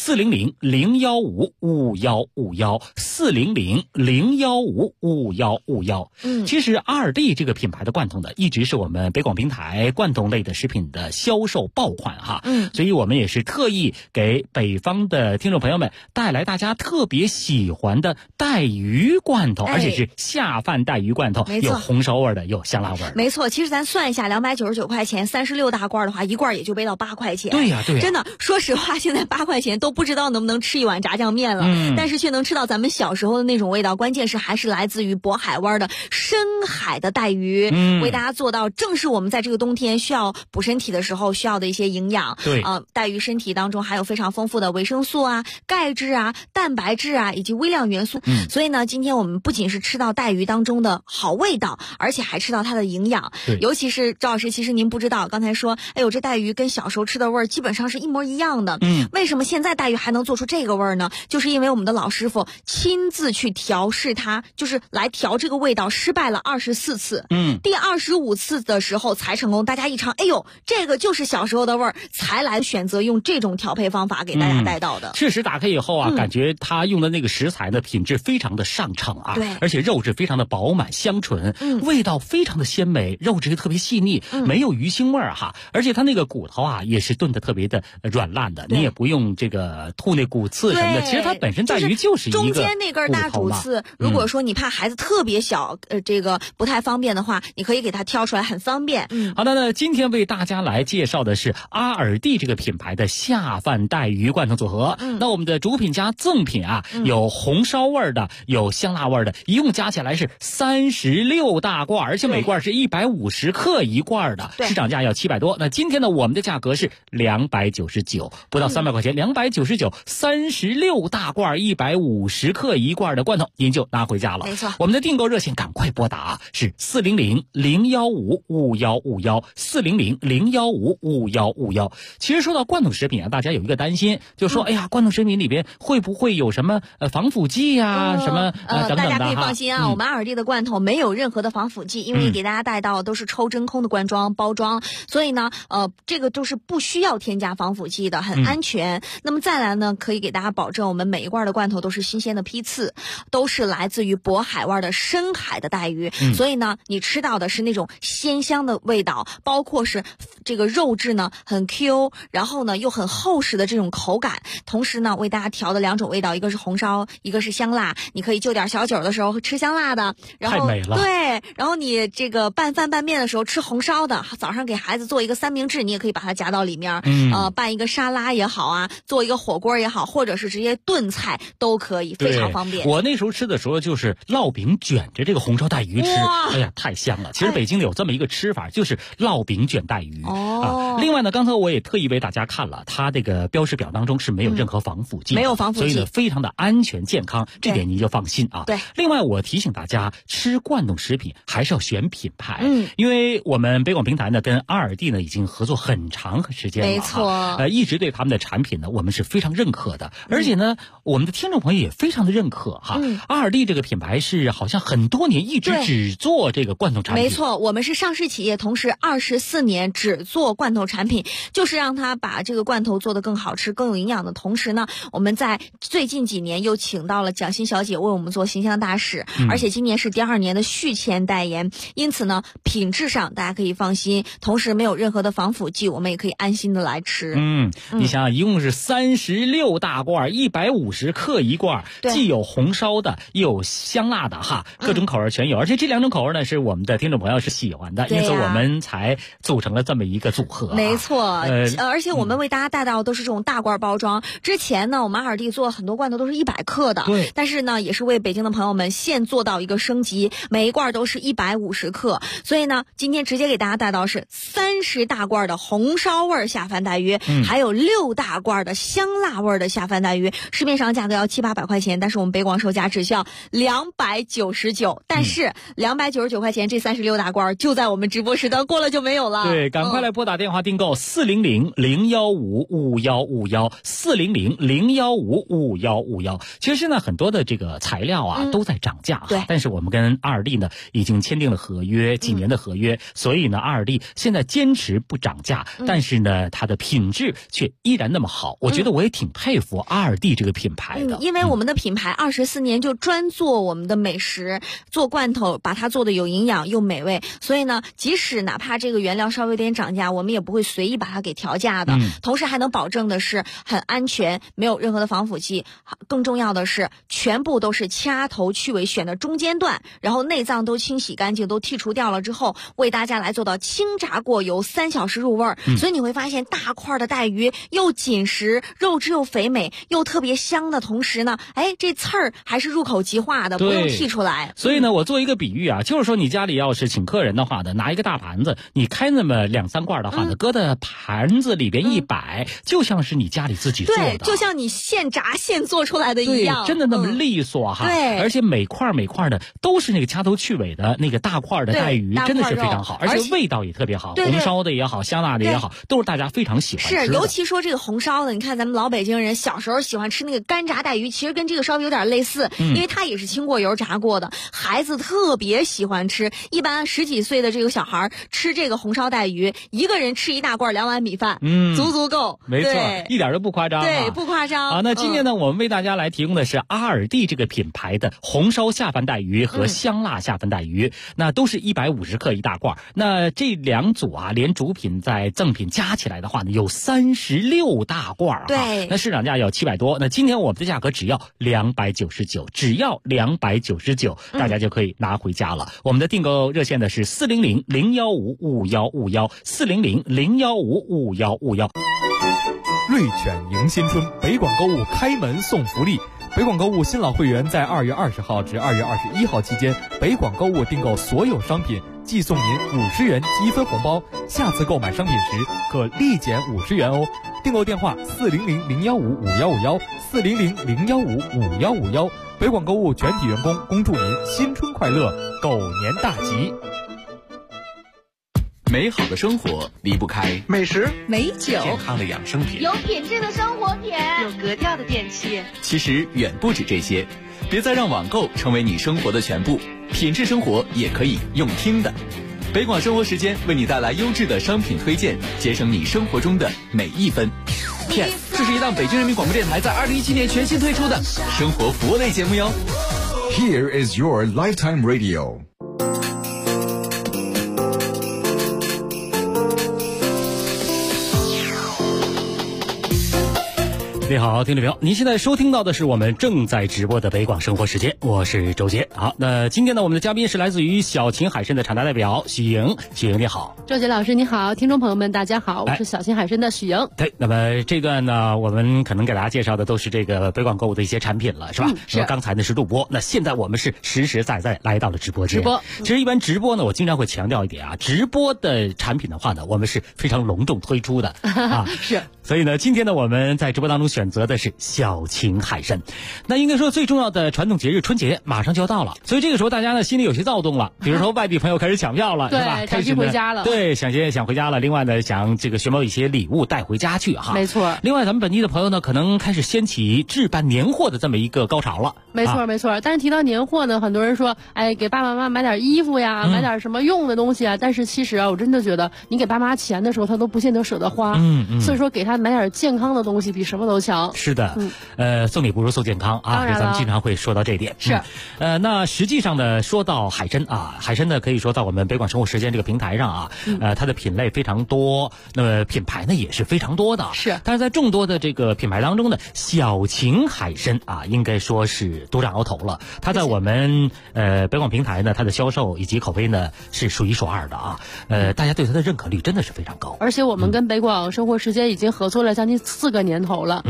400-015-5151，400-015-5151。其实阿尔蒂这个品牌的罐头呢，一直是我们北广平台罐头类的食品的销售爆款哈。所以我们也是特意给北方的听众朋友们带来大家特别喜欢的带鱼罐头，而且是下饭带鱼罐头，有红烧味的，有香辣味的。 没错，其实咱算一下，299块钱，36大罐的话，一罐也就背到8块钱。 对呀， 真的，说实话，现在8块钱都不知道能不能吃一碗炸酱面了，但是却能吃到咱们小时候的那种味道。关键是还是来自于渤海湾的深海的带鱼，为大家做到正是我们在这个冬天需要补身体的时候需要的一些营养。 对， 带鱼身体当中含有非常丰富的维生素啊、钙质啊、蛋白质啊以及微量元素。所以呢，今天我们不仅是吃到带鱼当中的好味道，而且还吃到它的营养。尤其是赵老师，其实您不知道，刚才说，哎呦，这带鱼跟小时候吃的味儿基本上是一模一样的。为什么现在带鱼还能做出这个味儿呢？就是因为我们的老师傅亲自去调试它，就是来调这个味道，失败了24次。第25次的时候才成功。大家一尝，哎呦，这个就是小时候的味儿，才来选择用这种调配方法给大家带到的。 确实打开以后啊，感觉他用的那个食材呢，品质非常的上乘啊， 对， 而且肉质非常的饱满香醇，味道非常的鲜美，肉质特别细腻，没有鱼腥味儿哈。而且它那个骨头啊，也是炖的特别的软烂的，你也不用这个吐那骨刺什么的。其实它本身带鱼就是一个中间那根大主刺，如果说你怕孩子特别小，这个不太方便的话，你可以给它挑出来，很方便。 好的，那今天为大家来介绍的是阿尔蒂这个品牌的下饭带鱼罐头组合。那我们的主品加赠品啊，有红烧味的，有香辣味的，一共加起来是36大罐，而且每罐是150克一罐的，市场价要700多。那今天呢，我们的价格是299，不到300块钱，299 36大罐150克一罐的罐头，您就拿回家了。 没错， 我们的订购热线赶快拨打，是400-015-5151，400-015-5151。其实说到罐头食品啊，大家有一个担心，就是说，哎呀，罐头食品里边会不会有什么防腐剂呀、什么等等的。 大家可以放心啊，我们阿尔蒂的罐头没有任何的防腐剂，因为给大家带到都是抽真空的罐装包装，所以呢，这个都是不需要添加防腐剂的，很安全。那么再来呢，可以给大家保证，我们每一罐的罐头都是新鲜的批次，都是来自于渤海湾的深海的带鱼，所以呢，你吃到的是那种鲜香的味道，包括是这个肉质呢很 Q， 然后呢又很厚实的这种口感。同时呢，为大家调的2种味道，一个是红烧，一个是香辣。你可以就点小酒的时候吃香辣的，然后太美了。 对，然后你这个拌饭拌面的时候吃红烧的，早上给孩子做一个三明治，你也可以把它夹到里面，拌一个沙拉也好啊，做一个火锅也好，或者是直接炖菜都可以，非常方便。 我那时候吃的时候就是烙饼卷着这个红烧带鱼吃，哎呀，太香了。其实北京有这么一个吃法，就是烙饼卷带鱼。另外呢，刚才我也特意为大家看了，它这个标识表当中是没有任何防腐剂， 没有防腐剂， 所以呢非常的安全健康，这点您就放心啊。 对。 另外我提醒大家，吃罐头食品还是要选品牌，因为我们北广平台呢跟阿尔蒂呢已经合作很长时间了， 没错， 一直对他们的产品呢我们是非常认可的，而且呢我们的听众朋友也非常的认可哈。阿尔蒂这个品牌是好像很多年一直只做这个罐头产品， 没错，我们是上市企业，同时24年只做罐头产品，就是让它把这个罐头做得更好吃、更有营养的同时呢，我们在最近几年又请到了蒋欣小姐为我们做形象大使，而且今年是第2年的续签代言，因此呢，品质上大家可以放心，同时没有任何的防腐剂，我们也可以安心的来吃。 你想想，一共是36大罐，150克一罐，既有红烧的，又有香辣的哈，各种口味全有，而且这2种口味呢是我们的听众朋友是喜欢的，因此我们才组成了这么一个组合。 没错，而且我们为大家带到都是这种大罐包装。 装。之前呢，我们阿尔蒂做很多罐头都是100克的， 对。 但是呢，也是为北京的朋友们现做到一个升级，每一罐都是150克。所以呢，今天直接给大家带到是30大罐的红烧味下饭带鱼，还有6大罐的香辣味的下饭带鱼。市面上价格要700-800块钱，但是我们北广售价只需要299。但是299块钱这36大罐就在我们直播时段过了就没有了。 对，赶快来拨打电话订购400-015-5151，400-015-5151。其实呢，很多的这个材料啊都在涨价， 对。 但是我们跟阿尔蒂呢已经签订了合约，几年的合约，所以呢，阿尔蒂现在坚持不涨价，但是呢，它的品质却依然那么好。我觉得我也挺佩服阿尔蒂这个品牌的， 因为我们的品牌24年就专做我们的美食，做罐头，把它做的有营养又美味，所以呢，即使哪怕这个原料稍微有点涨价，我们也不会随意把它给调价的。同时还能保证的是很安全，没有任何的防腐剂，更重要的是全部都是掐头去尾选的中间段，然后内脏都清洗干净，都剔除掉了之后，为大家来做到清炸过油3小时入味儿。所以你会发现大块的带鱼又紧实，肉质又肥美，又特别香的同时呢，这刺儿还是入口即化的，不用剔出来。 所以呢，我做一个比喻啊，就是说你家里要是请客人的话呢，拿一个大盘子，你开那么2-3罐的话呢，搁在盘子里边一摆，就像是你家里自己做的， 对，就像你现炸现做出来的一样， 真的那么利索哈。 对， 而且每块的都是那个掐头去尾的那个大块的带鱼，真的是非常好，而且味道也特别好，红烧的也好，香辣的也好，都是大家非常喜欢吃的。 是，尤其说这个红烧的，你看咱们老北京人小时候喜欢吃那个干炸带鱼，其实跟这个稍微有点类似，因为它也是清过油炸过的，孩子特别喜欢吃。一般10几岁的这个小孩吃这个红烧带鱼，一个人吃1大罐2碗米饭，足够。 没错，一点都不夸张。 对，不夸张。 好，那今天呢，我们为大家来提供的是阿尔蒂这个品牌的红烧下饭带鱼和香辣下饭带鱼，那都是150克1大罐。那这2组啊，连主品在赠品加起来的话呢，有36大罐。 对， 那市场价要700多，那今天我们的价格只要299，只要299，大家就可以拿回家了。我们的订购热线的是400-015-5151，400-015-5151。 瑞犬迎新春，北广购物开门送福利。北广购物新老会员在2月20号至2月21号期间，北广购物订购所有商品，寄送您50元积分红包，下次购买商品时可立减50元哦。订购电话400-015-5151，400-015-5151。北广购物全体员工恭祝您新春快乐，狗年大吉。 美好的生活离不开美食、 美酒、 健康的养生品， 有品质的生活品， 有格调的电器。 其实远不止这些，别再让网购成为你生活的全部，品质生活也可以用听的。北广生活时间为你带来优质的商品推荐，节省你生活中的每一分。Yes， 这是一档北京人民广播电台在2017年全新推出的生活服务类节目哟。 Here is your lifetime radio。 你好，听众朋友，您现在收听到的是我们正在直播的北广生活时间，我是周杰。好，那今天呢，我们的嘉宾是来自于小秦海参的厂家代表许莹。许莹你好。 周杰老师你好，听众朋友们大家好，我是小秦海参的许莹。 对，那么这段呢，我们可能给大家介绍的都是这个北广购物的一些产品了，是吧？是。刚才呢是录播，那现在我们是实实在在来到了直播间。其实一般直播呢，我经常会强调一点啊，直播的产品的话呢，我们是非常隆重推出的啊。 是。 所以呢，今天呢，我们在直播当中选择的是小秦海参。那应该说最重要的传统节日春节马上就要到了，所以这个时候大家呢心里有些躁动了，比如说外地朋友开始抢票了，是吧？ 开始回家了。 对，想回家了。另外呢，想这个寻找一些礼物带回家去哈。 没错。 另外，咱们本地的朋友呢，可能开始掀起置办年货的这么一个高潮了。 没错，没错。但是提到年货呢，很多人说，给爸爸妈妈买点衣服呀，买点什么用的东西啊。但是其实啊，我真的觉得，你给爸妈钱的时候，他都不见得舍得花。所以说，给他买点健康的东西比什么都强。 是的。送礼不如送健康啊，这咱们经常会说到这一点。 是。 那实际上呢，说到海参啊，海参呢可以说在我们北广生活时间这个平台上啊，它的品类非常多，那么品牌呢也是非常多的。 是。 但是在众多的这个品牌当中呢，小秦海参啊，应该说是独占鳌头了。它在我们北广平台呢，它的销售以及口碑呢是数一数二的啊。大家对它的认可率真的是非常高。 而且我们跟北广生活时间已经合作了将近4个年头了。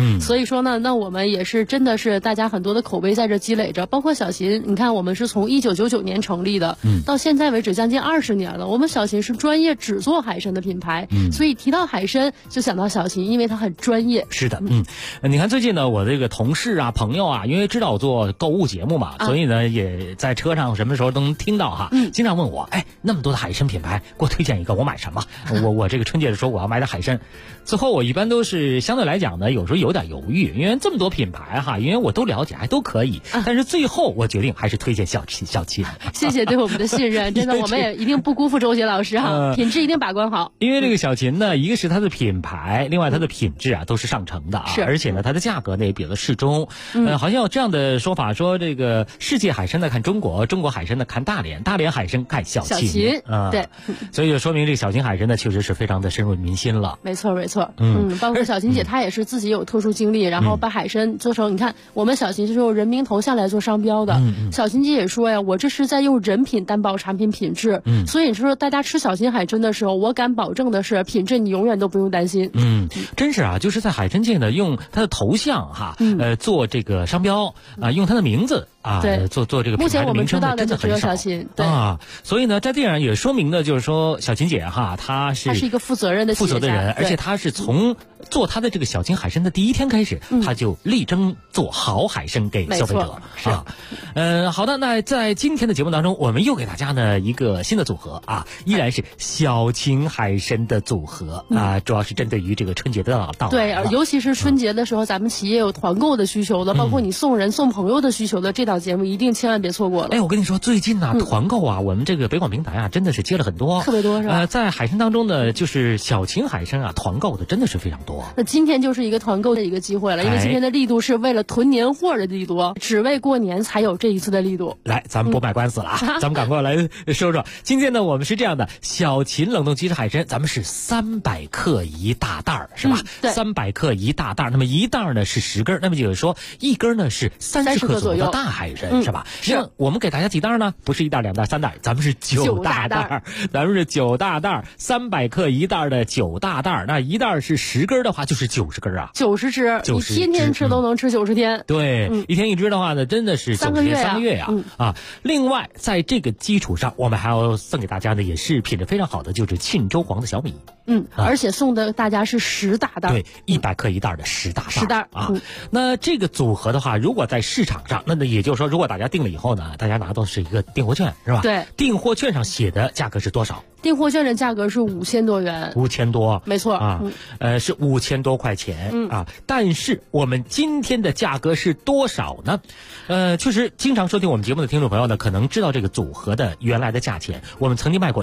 所以说呢，那我们也是真的是大家很多的口碑在这积累着，包括小秦，你看我们是从1999年成立的，到现在为止将近20年了。我们小秦是专业只做海参的品牌，所以提到海参就想到小秦，因为它很专业。 是的，你看最近呢，我这个同事啊、朋友啊，因为知道我做购物节目嘛，所以呢也在车上什么时候都能听到哈，经常问我，哎，那么多的海参品牌，给我推荐一个，我买什么？我这个春节的时候我要买点海参，最后我一般都是相对来讲呢，有时候有点犹豫，因为这么多品牌哈，因为我都了解，还都可以，但是最后我决定还是推荐小秦。 谢谢对我们的信任，真的我们也一定不辜负周杰老师哈，品质一定把关好。 因为这个小秦呢，一个是它的品牌，另外它的品质啊都是上乘的啊， 是， 而且呢它的价格呢也比较适中。好像有这样的说法，说这个世界海参呢看中国，中国海参呢看大连，大连海参看小秦对， 所以就说明这个小秦海参呢确实是非常的深入民心了。 没错，包括小秦姐她也是自己有特殊经历，然后把海参做成，你看我们小秦是用人名头像来做商标的。小秦姐也说呀，我这是在用人品担保产品品质。所以你说大家吃小秦海参的时候，我敢保证的是品质你永远都不用担心。 真是啊，就是在海参界呢，用它的头像哈，做这个商标啊，用它的名字啊，做这个品牌的名称，真的很少啊。所以呢，在这样也说明呢，就是说小秦姐哈，她是一个负责任的人，而且她是从做她的这个小秦海参的第一天开始，她就力争做好海参给消费者啊。好的，那在今天的节目当中，我们又给大家呢一个新的组合啊，依然是小秦海参的组合啊，主要是针对于这个春节的到来。 对，尤其是春节的时候，咱们企业有团购的需求的，包括你送人送朋友的需求的，这档节目一定千万别错过了。 哎，我跟你说，最近呢团购啊，我们这个北广平台啊，真的是接了很多， 特别多是吧？ 在海参当中呢，就是小秦海参啊，团购的真的是非常多。 那今天就是一个团购的一个机会了，因为今天的力度是为了囤年货的力度，只为过年才有这一次的力度。 来，咱们不卖官司了啊，咱们赶快来说说。今天呢，我们是这样的，小秦冷冻即食海参，咱们是300克一大袋儿，是吧？300克一大袋儿，那么一袋儿呢是10根，那么就是说一根呢是30克左右的大海参，是吧？是。我们给大家几袋呢？不是1袋、2袋、3袋，咱们是9大袋，咱们是9大袋，300克一袋的9大袋，那一袋是10根的话，就是90根啊 ，90只，你天天吃都能吃90天。 对，一天一只的话呢，真的是3个月呀啊！另外，在这个基础上，我们还要送给大家呢，也是品质非常好的，就是沁州黄的小米。 而且送的大家是10大袋， 对，100克一袋的10大袋啊。那这个组合的话，如果在市场上，那也就是说，如果大家订了以后呢，大家拿到是一个订货券，是吧？ 对， 订货券上写的价格是多少？ 订货券的价格是5000多元 ，5000多， 没错啊，是5000多块钱啊。但是我们今天的价格是多少呢？确实，经常收听我们节目的听众朋友呢，可能知道这个组合的原来的价钱，我们曾经卖过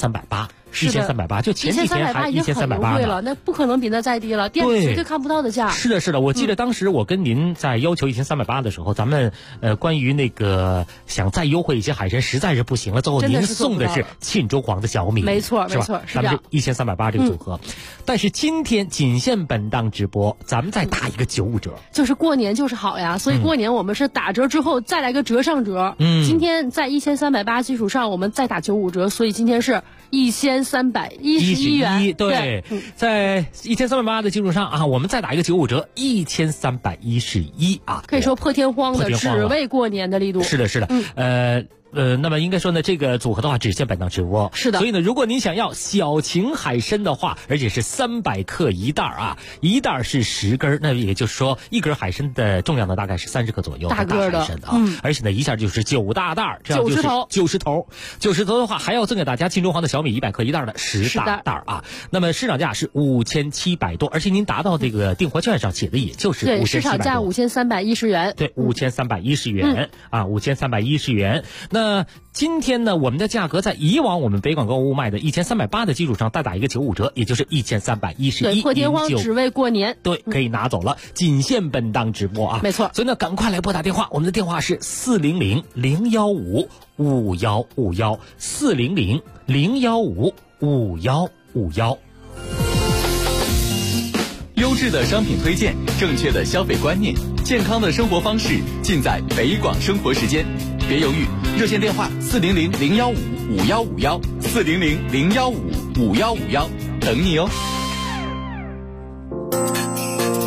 1380，1380，就前几天还1380 了，那不可能比那再低了，店里绝对看不到的价。 是的，我记得当时我跟您在要求1380的时候，咱们关于那个想再优惠一些海参实在是不行了，最后您送的是沁州黄的小米， 没错， 是吧？咱们是1380这个组合，但是今天仅限本档直播，咱们再打一个95折， 就是过年就是好呀，所以过年我们是打折之后再来个折上折。今天在1380基础上，我们再打95折，所以今天是1311元。 对，在1380的基础上啊，我们再打一个95折，1311啊， 可以说破天荒的，只为过年的力度。 是的，那么应该说呢，这个组合的话只限本档直播。 是的， 所以呢，如果您想要小秦海参的话，而且是300克一袋啊，一袋是10根，那也就是说一根海参的重量呢大概是30克左右， 大个的啊，而且呢一下就是9大袋，这样就是90头的话，还要赠给大家沁州黄的小米100克一袋的10大袋啊。那么市场价是5700多，而且您达到这个订货券上写的也就是5700多， 对，市场价5310元， 对，5310元啊，5310元。那今天呢，我们的价格在以往我们北广购物卖的1380的基础上再打一个95折，也就是1311， 对，破天荒只为过年， 对，可以拿走了，仅限本档直播啊， 没错。 所以呢，赶快来拨打电话，我们的电话是400-015-5151，400-015-5151。 优质的商品推荐，正确的消费观念，健康的生活方式，尽在北广生活时间。别犹豫，热线电话400-015-5151，400-015-5151，等你哦。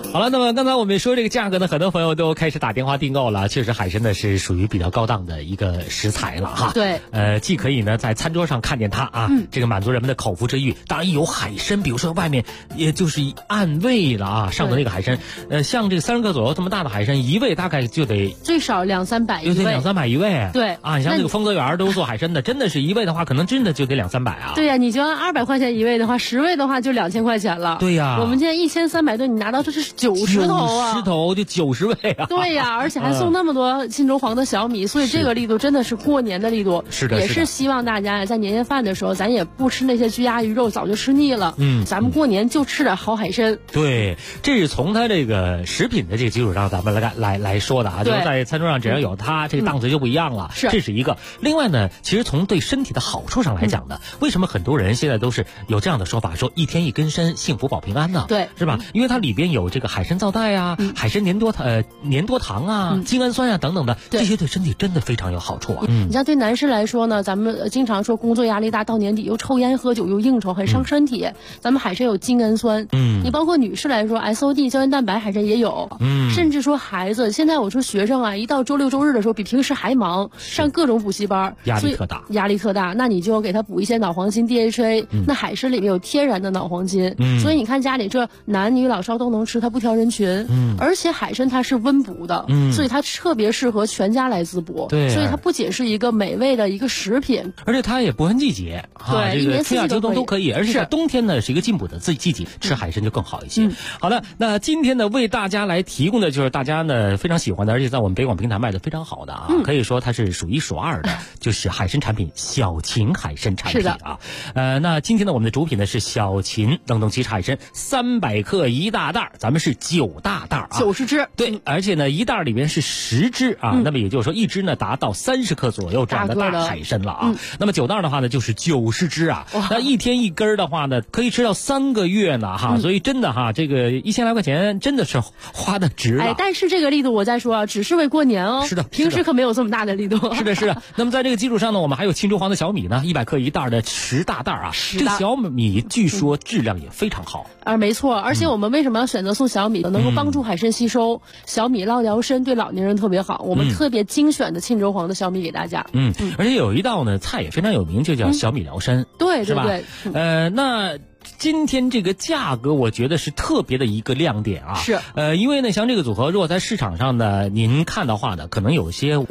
好了，那么刚才我们说这个价格呢，很多朋友都开始打电话订购了。确实，海参呢是属于比较高档的一个食材了哈。 对， 既可以呢在餐桌上看见它啊，这个满足人们的口腹之欲。当然有海参，比如说外面也就是按位了啊，上的那个海参，像这个30克左右这么大的海参，一位大概就得最少200-300一位， 就得200-300一位。 对啊，你像这个丰泽园都做海参的，真的是一位的话，可能真的就得200-300啊。 对呀，你就按200块钱一位的话，10位的话就2000块钱了。 对呀， 我们现在1300吨，你拿到这是90头啊 ，90头就90位啊。 对呀，而且还送那么多新州黄的小米，所以这个力度真的是过年的力度。 是的， 也是希望大家在年夜饭的时候，咱也不吃那些鸡鸭鱼肉，早就吃腻了。咱们过年就吃点好海参。 对，这是从它这个食品的这个基础上，咱们来说的啊。就是在餐桌上只要有它，这个档次就不一样了。 是， 这是一个。另外呢，其实从对身体的好处上来讲呢，为什么很多人现在都是有这样的说法，说1天1根参，幸福保平安呢？ 对， 是吧？因为它里边有这个海参皂苷啊、海参粘多糖啊、精氨酸啊等等的，这些对身体真的非常有好处啊。 你像对男士来说呢，咱们经常说工作压力大，到年底又抽烟喝酒又应酬，很伤身体。咱们海参有精氨酸，你包括女士来说 SOD 胶原蛋白海参也有，甚至说孩子，现在我说学生啊，一到周六周日的时候比平时还忙，上各种补习班， 压力特大， 那你就给他补一些脑黄金 DHA，那海参里面有天然的脑黄金，所以你看家里这男女老少都能吃，它不挑人群，而且海参它是温补的，所以它特别适合全家来滋补， 对， 所以它不仅是一个美味的一个食品， 而且它也不分季节， 对， 这个春夏秋冬都可以，而且是冬天呢是一个进补的季节，吃海参就更好一些。好的，那今天呢为大家来提供的就是大家呢非常喜欢的，而且在我们北广平台卖的非常好的啊，可以说它是数1数2的，就是海参产品，小秦海参产品啊。那今天呢我们的主品呢是小秦冷冻鸡翅海参，300克1大袋，咱们是9大袋啊 ，90只。 对，而且呢一袋里边是10只啊，那么也就是说一只呢达到30克左右这样的大海参了啊。那么9袋的话呢就是90只啊，那1天1根的话呢可以吃到3个月呢哈，所以真的哈，这个1000来块钱真的是花的值了。 但是这个力度我再说啊，只是为过年哦。 是的， 平时可没有这么大的力度。 是的，是的。那么在这个基础上呢，我们还有青州黄的小米呢，100克1袋的10大袋啊。这个小米据说质量也非常好。 没错，而且我们为什么要选择送小米呢？能够帮助海参吸收，小米捞疗身，对老年人特别好。我们特别精选的青州黄的小米给大家。 而且有一道呢菜也非常有名，就叫小米疗身。 对， 是吧？ 那今天这个价格，我觉得是特别的一个亮点啊。 是， 因为呢，像这个组合，如果在市场上呢，您看的话呢，可能有些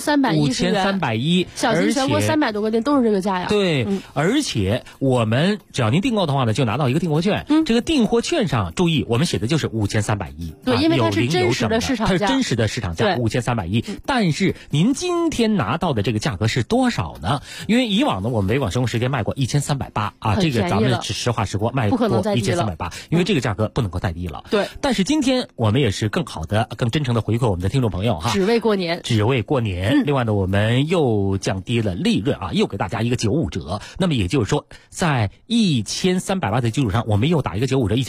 5310，小型全国300多个店都是这个价呀。 对，而且我们只要您订购的话呢，就拿到一个订货券。这个订货券上注意，我们写的就是5310。 对，因为它是真实的市场价， 它是真实的市场价5310。但是您今天拿到的这个价格是多少呢？因为以往呢，我们北广生活时间卖过1380啊，这个咱们是实话实说卖过1380，因为这个价格不能够再低了。 对， 但是今天我们也是更好的、更真诚的回馈我们的听众朋友哈， 只为过年。 另外呢，我们又降低了利润啊，又给大家一个95折。那么也就是说，在1380的基础上，我们又打一个95折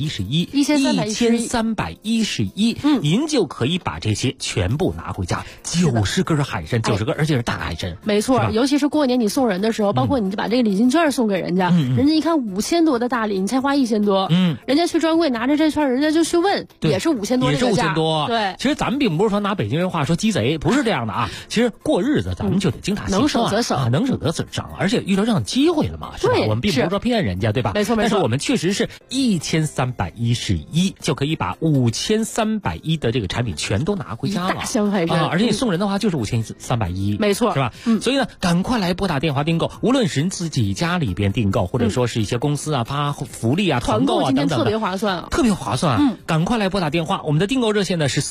，1311，您就可以把这些全部拿回家，90根海参，90根，而且是大海参。 没错，尤其是过年你送人的时候，包括你把这个礼金券送给人家，人家一看5000多的大礼，你才花1000多，人家去专柜拿着这券，人家就去问，也是5000多， 也是5000多。 对， 其实咱们并不是说拿北京人话说鸡贼，不是这样的啊。其实过日子咱们就得精打细算， 能省则省， 能省则省，而且遇到这样的机会了嘛，是吧？我们并不是说骗人家，对吧？ 没错。 但是我们确实是1311就可以把5310的这个产品全都拿回家了， 大箱海参， 而且你送人的话就是5310， 没错， 是吧？所以呢，赶快来拨打电话订购，无论是自己家里边订购，或者说是一些公司啊发福利啊、团购啊等等的， 特别划算啊， 特别划算。赶快来拨打电话，我们的订购热线呢是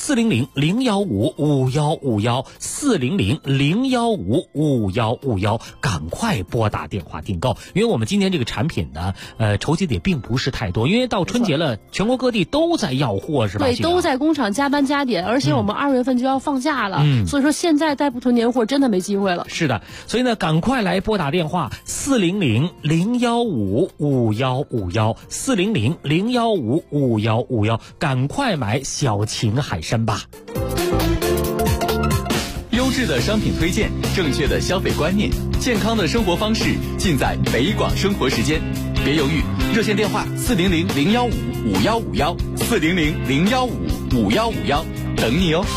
400-015-5151，400-015-5151，赶快拨打电话订购，因为我们今天这个产品呢，筹集的也并不是太多，因为到春节了，全国各地都在要货，是吧？ 对，都在工厂加班加点，而且我们2月份就要放假了，所以说现在再不囤年货，真的没机会了。 是的，所以呢，赶快来拨打电话400-015-5151，400-015-5151，赶快买小秦海参吧。 优质的商品推荐，正确的消费观念，健康的生活方式，尽在北广生活时间。别犹豫，热线电话400-015 ，400-015-5151，等你哦。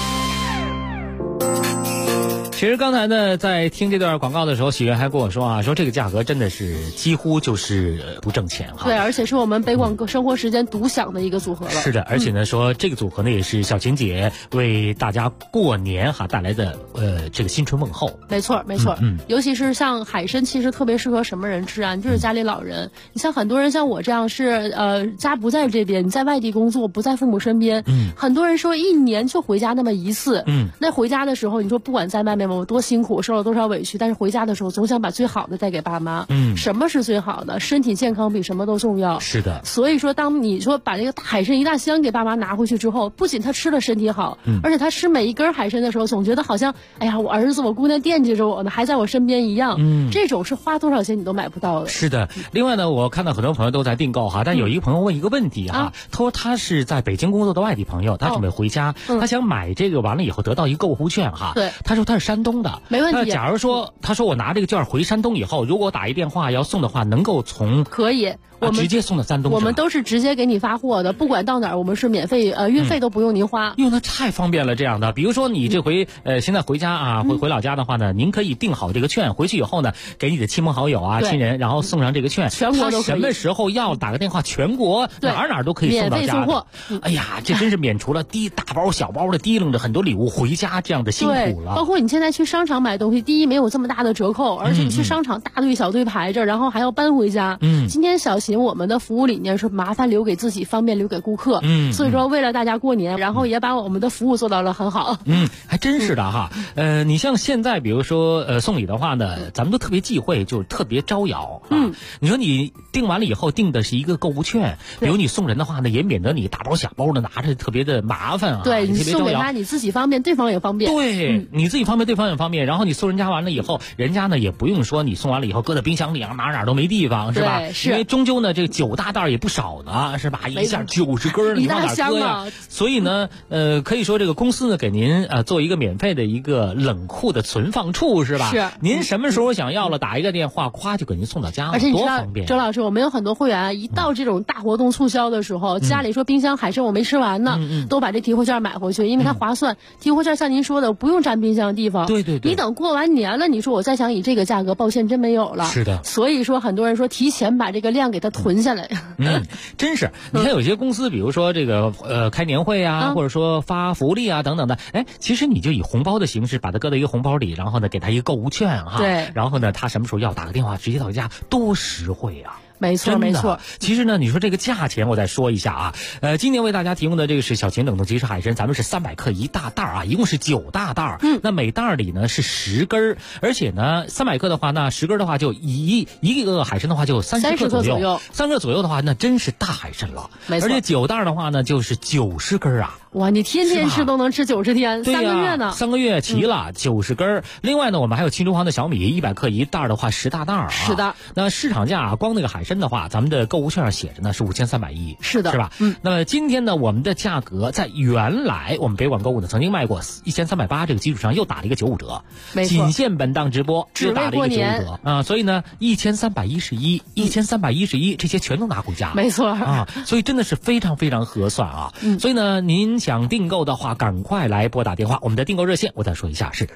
其实刚才呢，在听这段广告的时候，喜悦还跟我说啊，说这个价格真的是几乎就是不挣钱哈。 对，而且是我们北广生活时间独享的一个组合了。 是的，而且呢，说这个组合呢也是小晴姐为大家过年哈带来的这个新春问候。 没错，没错。尤其是像海参，其实特别适合什么人吃啊？你就是家里老人。你像很多人像我这样是家不在这边，你在外地工作，不在父母身边。很多人说一年就回家那么一次。那回家的时候，你说不管在外面我多辛苦，受了多少委屈，但是回家的时候总想把最好的带给爸妈。什么是最好的？身体健康比什么都重要。 是的。 所以说，当你说把这个海参一大箱给爸妈拿回去之后，不仅他吃了身体好，而且他吃每一根海参的时候，总觉得好像，哎呀，我儿子我姑娘惦记着我呢，还在我身边一样。这种是花多少钱你都买不到的。 是的。另外呢，我看到很多朋友都在订购哈，但有一个朋友问一个问题哈，他说他是在北京工作的外地朋友，他准备回家，他想买这个完了以后得到一个购物券哈。 对。 他说他是山东的。 没问题。 假如说他说我拿这个券回山东以后，如果我打一电话要送的话，能够从可以。我们直接送到山东， 我们都是直接给你发货的，不管到哪儿，我们是免费，运费都不用您花。 哟，那太方便了，这样的。比如说你这回现在回家啊，回老家的话呢，您可以订好这个券，回去以后呢，给你的亲朋好友啊、亲人，然后送上这个券， 全国都可以。 他什么时候要打个电话，全国哪都可以送到家的。免费送货。哎呀，这真是免除了大包小包的提楞着很多礼物回家这样的辛苦了。 包括你现在去商场买东西，第一没有这么大的折扣，而且你去商场大队小队排着，然后还要搬回家。今天小秦我们的服务理念是麻烦留给自己，方便留给顾客。所以说为了大家过年，然后也把我们的服务做到了很好。 还真是的哈。你像现在比如说送礼的话呢，咱们都特别忌讳，就是特别招摇。你说你订完了以后订的是一个购物券，比如你送人的话呢，也免得你大包小包的拿着特别的麻烦啊。 对，你送给他你自己方便，对方也方便。 对，你自己方便，对方也方便。然后你送人家完了以后，人家呢也不用说你送完了以后搁在冰箱里啊，哪都没地方，是吧？ 是。 因为终究呢这个9大袋也不少呢，是吧？一下90根你往哪搁呀？所以呢，可以说这个公司呢给您做一个免费的一个冷库的存放处，是吧？ 是。 您什么时候想要了，打一个电话，咵就给您送到家了， 而且多方便。 周老师，我们有很多会员一到这种大活动促销的时候，家里说冰箱海参我没吃完呢，都把这提货券买回去，因为它划算。提货券像您说的，不用占冰箱的地方。 对。 你等过完年了，你说我再想以这个价格，抱歉真没有了。 是的。 所以说很多人说提前把这个量给它囤下来。 真是。你看有些公司，比如说这个开年会啊，或者说发福利啊等等的，其实你就以红包的形式把它搁到一个红包里，然后呢给他一个购物券哈。 对。 然后呢他什么时候要打个电话直接到家，多实惠啊。 没错没错。 其实呢，你说这个价钱我再说一下啊，今年为大家提供的这个是小秦冷冻即食海参，咱们是300克一大袋啊，一共是9大袋。那每袋里呢是10根，而且呢300克的话，那10根的话就一个海参的话就30克左右，30克左右的话那真是大海参了。 没错。 而且9袋的话呢就是90根啊。 哇，你天天吃都能吃90天，3个月呢 ？3个月齐了，90根。另外呢，我们还有青州黄的小米100克一袋的话10大袋啊。 是的。 那市场价光那个海参的话，咱们的购物券上写着呢是5310。 是的。 是吧？那么今天呢，我们的价格在原来我们北广购物呢曾经卖过1380这个基础上又打了一个95折。 没错。 仅限本档直播又打了一个95折啊，所以呢1311这些全都拿回家。 没错啊，所以真的是非常非常合算啊。所以呢，您想订购的话，赶快来拨打电话。我们的订购热线我再说一下是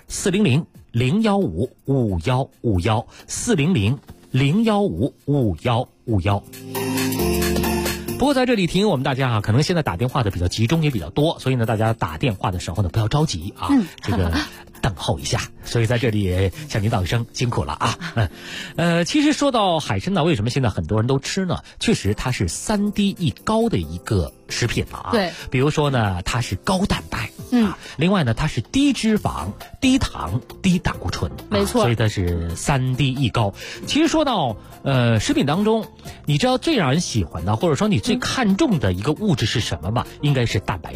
400-015-5151，400-015-5151。不过在这里提醒我们大家啊，可能现在打电话的比较集中也比较多，所以呢，大家打电话的时候呢不要着急啊，这个等候一下。所以在这里也向您道一声辛苦了啊。其实说到海参呢，为什么现在很多人都吃呢？确实它是3低1高的一个食品啊。 对。 比如说呢，它是高蛋白。另外呢，它是低脂肪、低糖、低胆固醇。 没错。 所以它是3低1高。其实说到食品当中，你知道最让人喜欢的，或者说你最看重的一个物质是什么吗？应该是蛋白质。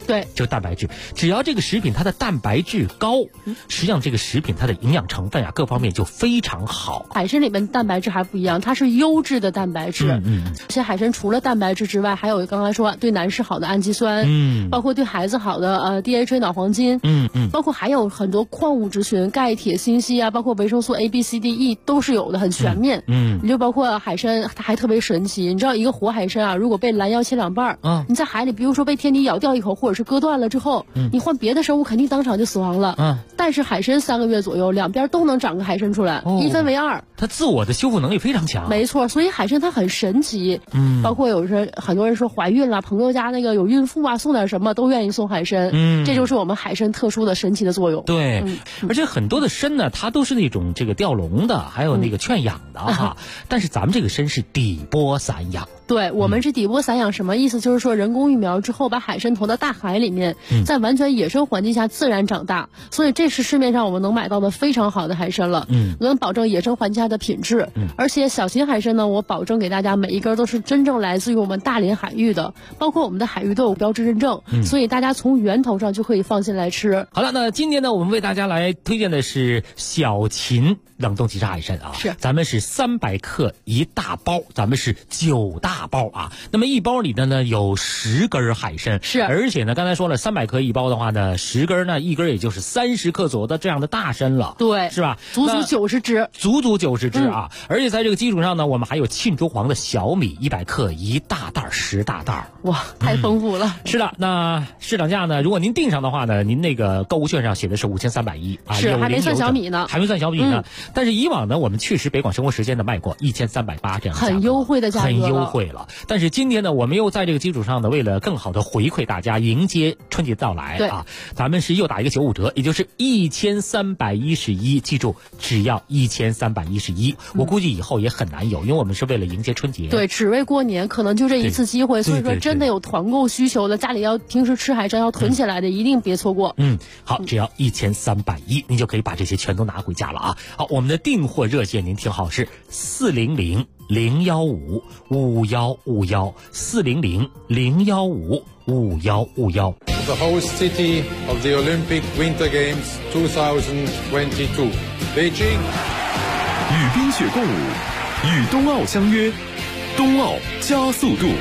对， 这个蛋白质，只要这个食品它的蛋白质高，实际上这个食品它的营养成分啊各方面就非常好。 海参里面蛋白质还不一样，它是优质的蛋白质。这些海参除了蛋白质之外，还有刚才说对男士好的氨基酸，包括对孩子好的DHA 脑黄金，包括还有很多矿物质群，钙、铁、锌、硒啊，包括维生素 A、B、C、D、E 都是有的，很全面。你就包括海参，它还特别神奇。你知道一个活海参啊，如果被拦腰切2半，你在海里，比如说被天敌咬掉一口，或者是割断了之后，你换别的生物肯定当场就死亡了。但是海参3个月左右，两边都能长个海参出来，1分为2。 它自我的修复能力非常强。 没错，所以海参它很神奇。包括很多人说怀孕了，朋友家那个有孕妇啊，送点什么都愿意送海参。这就是我们海参特殊的神奇的作用。 对，而且很多的参呢，它都是那种这个吊笼的，还有那个圈养的哈。但是咱们这个参是底波散养。 对，我们是底波散养，什么意思？就是说人工育苗之后，把海参投到大海里面，在完全野生环境下自然长大，所以这是市面上我们能买到的非常好的海参了。能保证野生环境下的品质。而且小型海参呢，我保证给大家每一根都是真正来自于我们大连海域的，包括我们的海域都有标志认证，所以大家从源头上就可以放心来吃。 好了，那今天呢，我们为大家来推荐的是小秦冷冻即食海参啊，咱们是300克1大包，咱们是9大包啊。那么一包里的呢有10根海参，而且呢刚才说了300克1包的话呢，10根呢一根也就是30克左右的这样的大参了， 对， 是吧？ 足足90只， 足足90只啊！而且在这个基础上呢，我们还有沁珠黄的小米100克1大袋10大袋， 哇，太丰富了。 是的，那市场价呢，如果您订上的话呢，您那个购物券上写的是5310啊， 是还没算小米呢， 还没算小米呢。但是以往呢，我们确实北广生活时间呢卖过1380这样， 很优惠的价格， 很优惠了。但是今天呢，我们又在这个基础上呢，为了更好的回馈大家，迎接春节到来啊，咱们是又打一个95折，也就是1311，记住只要1311。我估计以后也很难有，因为我们是为了迎接春节， 对，只为过年，可能就这一次机会。所以说，真的有团购需求的，家里要平时吃海参要囤起来的，一定别错过。 好，只要1310，您就可以把这些全都拿回家了啊。好，我们的订货热线您听好，是400-015-5151，400-015-5151。 The host city of the Olympic Winter Games 2022, Beijing。 与冰雪共舞，与冬奥相约，冬奥加速度。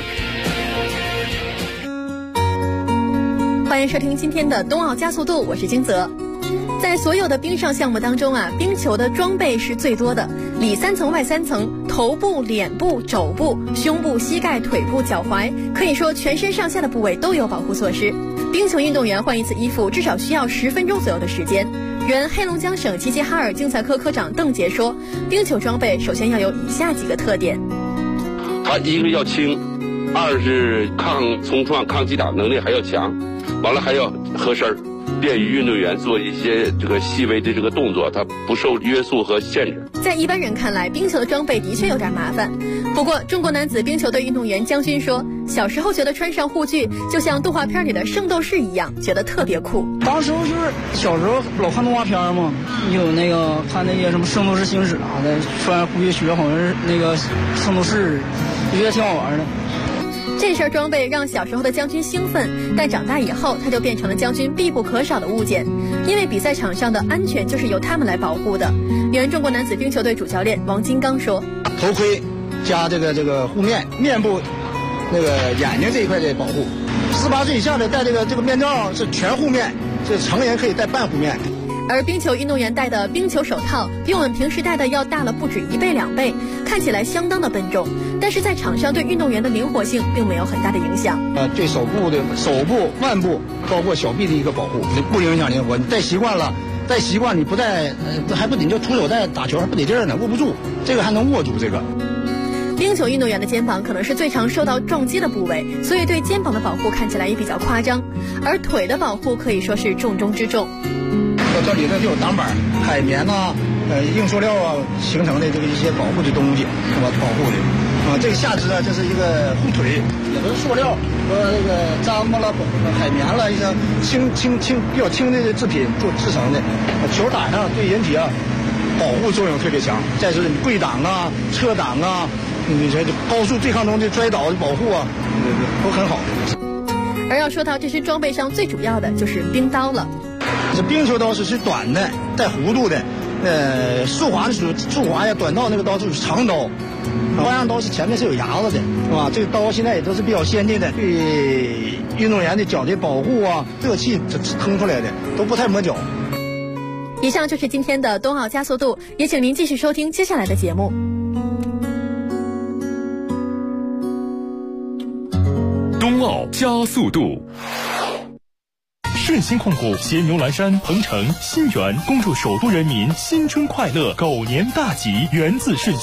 欢迎收听今天的冬奥加速度，我是金泽。在所有的冰上项目当中啊，冰球的装备是最多的，里3层外3层，头部、脸部、肘部、胸部、膝盖、腿部、脚踝，可以说全身上下的部位都有保护措施。冰球运动员换一次衣服至少需要10分钟左右的时间。原黑龙江省齐齐哈尔竞赛科科长邓杰说，冰球装备首先要有以下几个特点： 它一个要轻，2是抗冲撞、抗击打能力还要强，完了还要合身，便于运动员做一些这个细微的这个动作，它不受约束和限制。 在一般人看来，冰球的装备的确有点麻烦。不过，中国男子冰球队运动员姜军说，小时候觉得穿上护具就像动画片里的圣斗士一样，觉得特别酷。 当时就是小时候老看动画片嘛，有那个看那些什么圣斗士星矢啊的，穿护具学好像是那个圣斗士，我觉得挺好玩的。 这身装备让小时候的姜军兴奋，但长大以后他就变成了姜军必不可少的物件，因为比赛场上的安全就是由他们来保护的。原中国男子冰球队主教练王金刚说， 头盔加这个护面，面部那个眼睛这一块的保护，18岁以下的戴这个面罩是全护面，这成人可以戴半护面。 而冰球运动员戴的冰球手套比我们平时戴的要大了不止1倍2倍，看起来相当的笨重，但是在场上对运动员的灵活性并没有很大的影响。 对手部、腕部包括小臂的一个保护，不影响灵活。你戴习惯了，你不戴，还不得就徒手戴打球还不得劲儿呢，握不住，这个还能握住这个。 冰球运动员的肩膀可能是最常受到撞击的部位，所以对肩膀的保护看起来也比较夸张，而腿的保护可以说是重中之重。 这里头就有挡板、海绵呐、硬塑料啊形成的这个一些保护的东西，是吧？保护的啊，这个下肢啊，这是一个护腿，也都是塑料和那个毡子了、海绵了一些比较轻的制品制成的。球打上对人体啊保护作用特别强。再是跪挡啊、侧挡啊，你这高速对抗中的摔倒的保护啊，都很好。 而要说到这身装备上最主要的就是冰刀了。 这冰球刀是短的，带弧度的。速滑的时候，速滑呀，短道那个刀就是长刀。花样刀是前面是有牙子的，是吧？这个刀现在也都是比较先进的，对运动员的脚的保护啊，热气腾出来的都不太磨脚。 以上就是今天的冬奥加速度，也请您继续收听接下来的节目。 冬奥加速度。 顺鑫控股携牛栏山、鹏程、新源，恭祝首都人民新春快乐，狗年大吉，源自顺